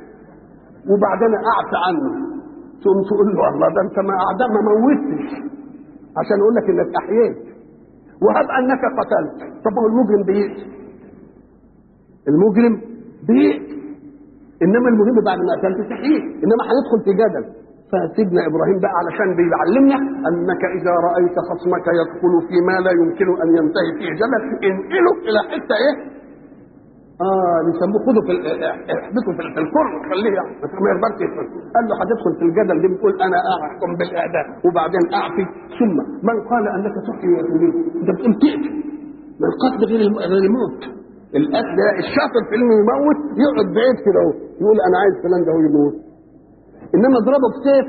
وبعدين اعفى عنه، ثم تقول له الله ده انت ما اعدام ما موتش عشان اقول لك انك احييت، وهب انك قتلت. طب هو المجرم بيقتل، المجرم بيقتل، انما المهم بعد ما قتلت تحييه، انما هندخل في جدل. فسيدنا ابراهيم بقى علشان بيعلمنا انك اذا رايت خصمك يدخل فيما لا يمكن ان ينتهي فيه جدل انقله الى حته ايه اه بيسموه خده في احبطه في الكره خليه يعني ما يقدرش يدخل. قال له هتدخل في الجدل دي بتقول انا احكم بالاعدام وبعدين اعفي، ثم من قال انك تحيي وتميت؟ انت بتقول تقتل، ما القتل غير غير الموت. القتل الشاطر في انه يموت يقعد بعيد كده اهو يقول انا عايز فلان ده هو يموت، انما اضربه بسيف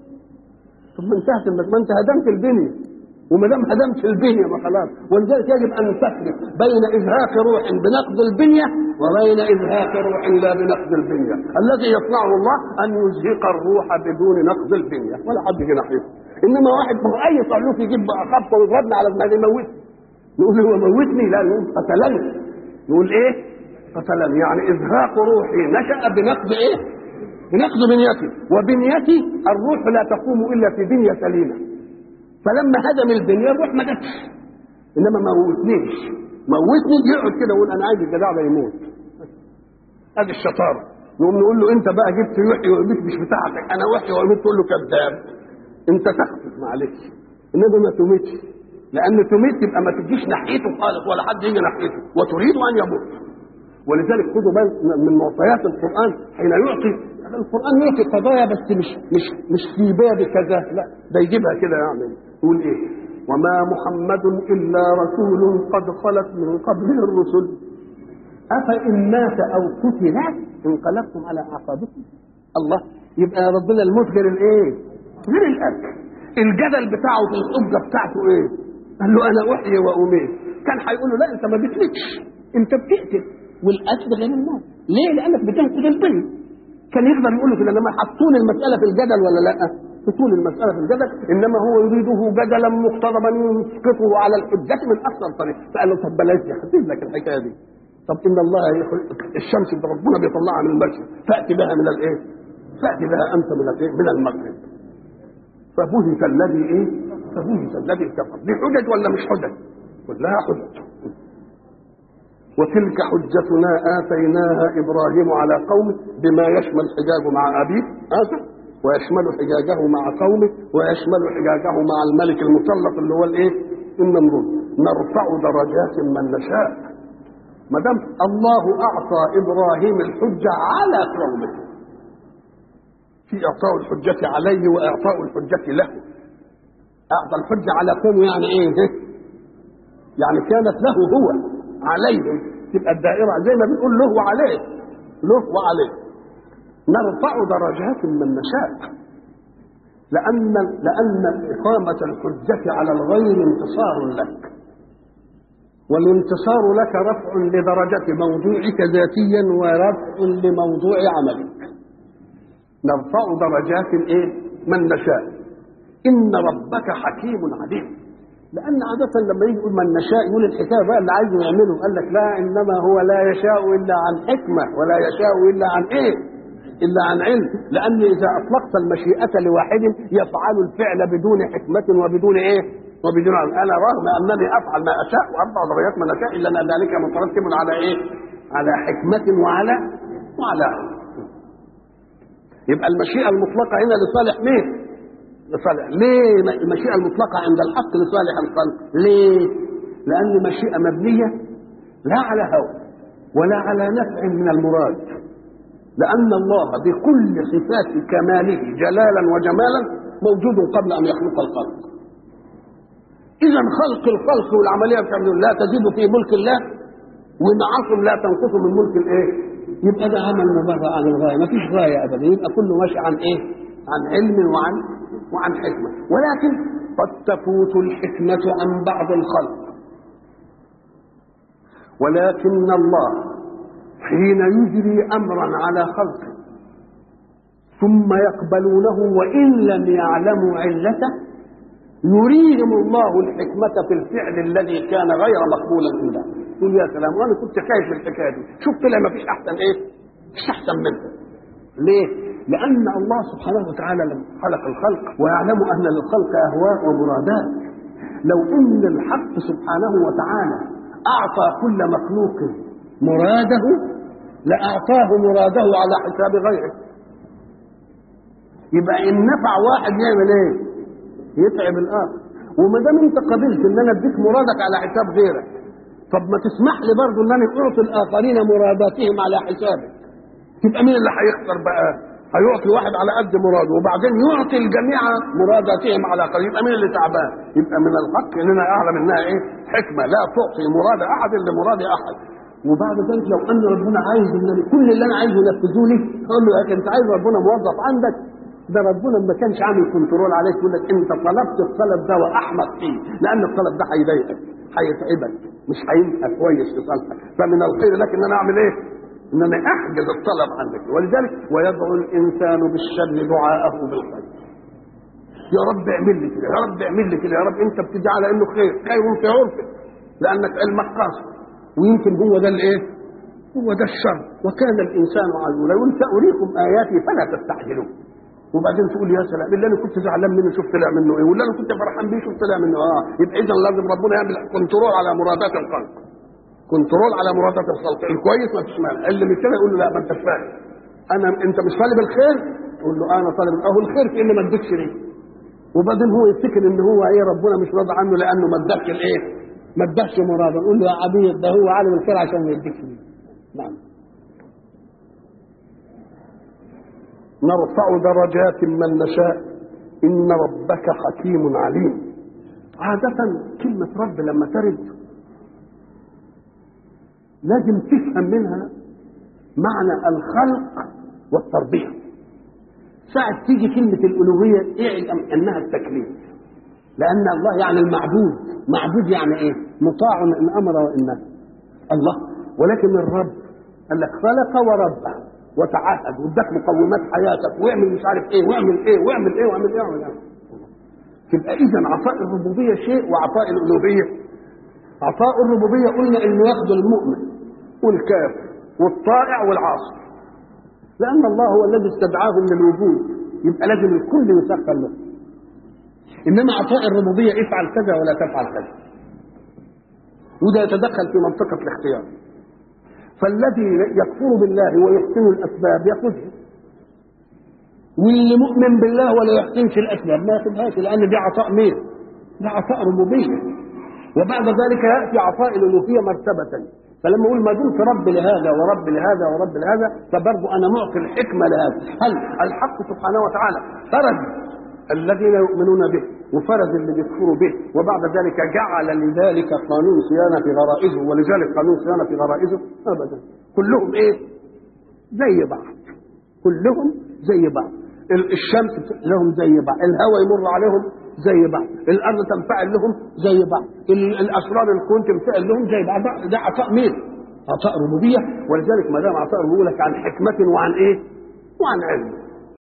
طب ما انتهت ما انت هدمت البنيه، وما دام هدمت البنيه ما خلاص. ولذلك يجب ان تفرق بين ازهاق روح بنقض البنيه وبين ازهاق روح لا بنقض البنيه. الذي يصنعه الله ان يزهق الروح بدون نقض البنيه ولا حد يجي ناحيته. انما واحد ما اي صعلوك يجيب بقى خبطه ويضربني على دماغي يموتني، نقول هو موتني؟ لا نقول قتلني. نقول ايه قتلني؟ يعني ازهاق روحي نشا بنقض ايه بنقض بنيتي، وبنيتي الروح لا تقوم الا في بنيه سليمه. فلما هدم البنيه الروح ما جاتش، انما ما موتنيش. موتني يقعد كده يقول انا عايز الجدع ده يموت. ادي الشطاره. نقوم نقول له انت بقى جبت يحيي ويميت مش بتاعتك، انا احيي ويميت. تقول له كذاب، انت تخطف معلش، انما ما تميتش، لان تميت يبقى ما تجيش ناحيته خالص ولا حد يجي ناحيته وتريد ان يموت. ولذلك خدوا بال من معطيات القران حين يعطي القران يعطي قضايا بس مش مش مش في باب كذا، لا ده يجيبها كده يعمل يقول ايه وما محمد الا رسول قد خلت من قبله الرسل افان مات او قتل انقلبتم على اعقابكم. الله، يبقى ربنا الموت غير الايه غير الاكل. الجدل بتاعه في الحجه بتاعته ايه؟ قال له انا احيي واميت. كان هيقول له لا انت ما بتموتش، انت بتقتل، والقتل غير الموت. ليه؟ لانك بتنقذ البنيه. كان يقدر يقول له كده، انما حطون المساله في الجدل ولا لا؟ حطون المساله في الجدل، انما هو يريده جدلا مقتضبا يسقطه على الحجه من اكثر طريق. فقال له طب بلاش دي، هسيب لك الحكايه دي. طب ان الله الشمس اللي ربنا بيطلعها من المشرق فاتي بها من الايه؟ فاتي بها انت من الايه؟ من المغرب. فبهت الذي ايه؟ فبهت الذي كفر. دي حجج ولا مش حجج؟ كلها حجج. وتلك حجتنا آتيناها إبراهيم على قومه بما يشمل حجاجه مع أبيه آسف، ويشمل حجاجه مع قومه، ويشمل حجاجه مع الملك المسلط اللي هو الايه؟ النمرود. نرفع درجات من نشاء. ما دام الله أعطى إبراهيم الحجة على قومه، في إعطاء الحجة عليه وإعطاء الحجة له. أعطى الحجة على قومه يعني إيه؟ يعني كانت له هو عليهم، تبقى الدائرة زي ما بنقول له وعليه، له وعليه. نرفع درجات من نشاء، لأن لأن إقامة الحجة على الغير انتصار لك، والانتصار لك رفع لدرجة موضوعك ذاتيا ورفع لموضوع عملك. نرفع درجات إيه؟ من نشاء. إن ربك حكيم عليم. لأن عادة لما يجي يقول من نشاء يقول الحكاية بقى اللي عايزه يعمله. قال لك لا، إنما هو لا يشاء إلا عن حكمة، ولا يشاء إلا عن إيه؟ إلا عن علم. لأن إذا أطلقت المشيئة لواحد يفعل الفعل بدون حكمة وبدون إيه؟ وبدون علم. أنا رغم أنني أفعل ما أشاء وأرفع درجات من أشاء إلا أن ذلك مترتب على إيه؟ على حكمة وعلى وعلى علم. يبقى المشيئة المطلقة هنا لصالح مين؟ لصالح. ليه المشيئة المطلقة عند الحق لصالح الخلق؟ ليه؟ لأن مشيئة مبنية لا على هوى ولا على نفع من المراد، لأن الله بكل صفات كماله جلالا وجمالا موجود قبل أن يخلق الخلق. إذا خلق الخلق والعملية بتاعته لا تزيد في ملك الله، ونعصم لا تنقص من ملك الإيه؟ يبقى ده عمل مبرر عن الغايه، ما فيش غايه ابدا، يبقى كله ماشي عن ايه؟ عن علم وعن وعن حكمه. ولكن قد تفوت الحكمه عن بعض الخلق، ولكن الله حين يجري امرا على خلقه ثم يقبلونه وان لم يعلموا علته يريهم الله الحكمه في الفعل الذي كان غير مقبولا عنده. يقول يا سلام، وانا كنت خايف من الحكايه دي، شوف طلع ما فيش احسن ايه؟ مش احسن منه. ليه؟ لان الله سبحانه وتعالى لما خلق الخلق ويعلم ان للخلق اهواء ومرادات، لو ان الحق سبحانه وتعالى اعطى كل مخلوق مراده لاعطاه مراده على حساب غيره. يبقى ان نفع واحد يعمل ايه؟ يتعب الاخر. وما دام انت قبلت ان انا اديك مرادك على حساب غيرك، طب ما تسمح لي برضه ان انا اعطي الاخرين مراداتهم على حسابك. يبقى مين اللي هيخسر بقى؟ هيعطي واحد على قد مراده وبعدين يعطي الجميع مراداتهم على قد، يبقى مين اللي تعبان؟ يبقى من الحق اننا اعلم انها ايه؟ حكمه، لا تعطي مراد احد لمراد احد. وبعد ذلك لو ان ربنا عايز ان كل اللي انا عايزه ينفذوا لي، اقول له يا انت عايز ربنا موظف عندك؟ ده ربنا ما كانش عامل كنترول عليك، يقول لك انت طلبت الطلب ده واحمق فيه، لان الطلب ده هيضايقك هيتعبك مش هيبقى كويس في صالحك. فمن الخير لك ان انا اعمل ايه؟ ان انا احجز الطلب عندك. ولذلك ويدعو الانسان بالشر دعاءه بالخير. يا رب اعمل لي كده، يا رب اعمل لي كده، يا رب انت بتدعي على انه خير، خير في عرفك لانك علمك قاصر، ويمكن هو ده الايه؟ هو ده الشر. وكان الانسان عجولا، يقول ساريكم اياتي فلا تستعجلون. وبعدين تقول يا سلام اللي انا كنت زعلان منه شوف طلع منه ايه، واللي انا كنت فرحان بيه شوف طلع منه اه. يبقى اذا لازم ربنا يعمل كنترول على مرادات الخلق، كنترول على مرادات الخلق. الكويس ما فيش مانع، اللي مش كده يقول له لا ما انتش فاهم، انا انت مش طالب الخير، تقول له انا طالب اهو الخير في اني ما اديكش ليه. وبعدين هو يفتكر ان هو ايه ربنا مش راضي عنه لانه ما اداكش الايه؟ ما اداكش مراده. نقول له يا عبيد ده هو عالم الخير عشان ما يديكش ليه. نعم. نرفع درجات من نشاء إن ربك حكيم عليم. عادة كلمة رب لما ترد لازم تفهم منها معنى الخلق والتربية. ساعة تيجي كلمة الألوهية اعلم أنها التكليف، لأن الله يعني المعبود. معبود يعني إيه؟ مطاع إن أمر وإن نهى الله. ولكن الرب قال لك خلق ورب وتعهد واداك مقومات حياتك واعمل مش عارف ايه واعمل ايه واعمل ايه واعمل ايه واعمل ايه. تبقى اذا عطاء الربوبيه شيء وعطاء الالوهيه. عطاء الربوبيه قلنا انه ياخذ المؤمن والكافر والطائع والعاصي، لان الله هو الذي استدعاهم للوجود، يبقى لازم الكل يسخر له. انما عطاء الربوبيه افعل كذا ولا تفعل كذا، وده يتدخل في منطقه الاختيار. فالذي يكفر بالله ويحسن الاسباب ياخذها، واللي مؤمن بالله ولا يحسنش الاسباب ما ياخذهاش، لان دي عطاء مين؟ ده عطاء ربوبيه. وبعد ذلك ياتي عطاء الالوهيه مرتبه. فلما اقول ما دمت رب لهذا ورب لهذا ورب لهذا فبرضه انا معطي الحكمه لهذا. هل الحق سبحانه وتعالى فرض الذين يؤمنون به وفرض اللي بيكفروا به، وبعد ذلك جعل لذلك قانون صيانه في غرائزه، ولذلك قانون صيانه في غرائزه ابدا. كلهم ايه؟ زي بعض، كلهم زي بعض. الشمس لهم زي بعض، الهواء يمر عليهم زي بعض، الارض تنفعل لهم زي بعض، الاسرار الكون تنفعل لهم زي بعض. ده عطاء مين؟ عطاء ربوبيه. ولذلك ما دام عطاء ربوبيه لك عن حكمه وعن ايه؟ وعن علم.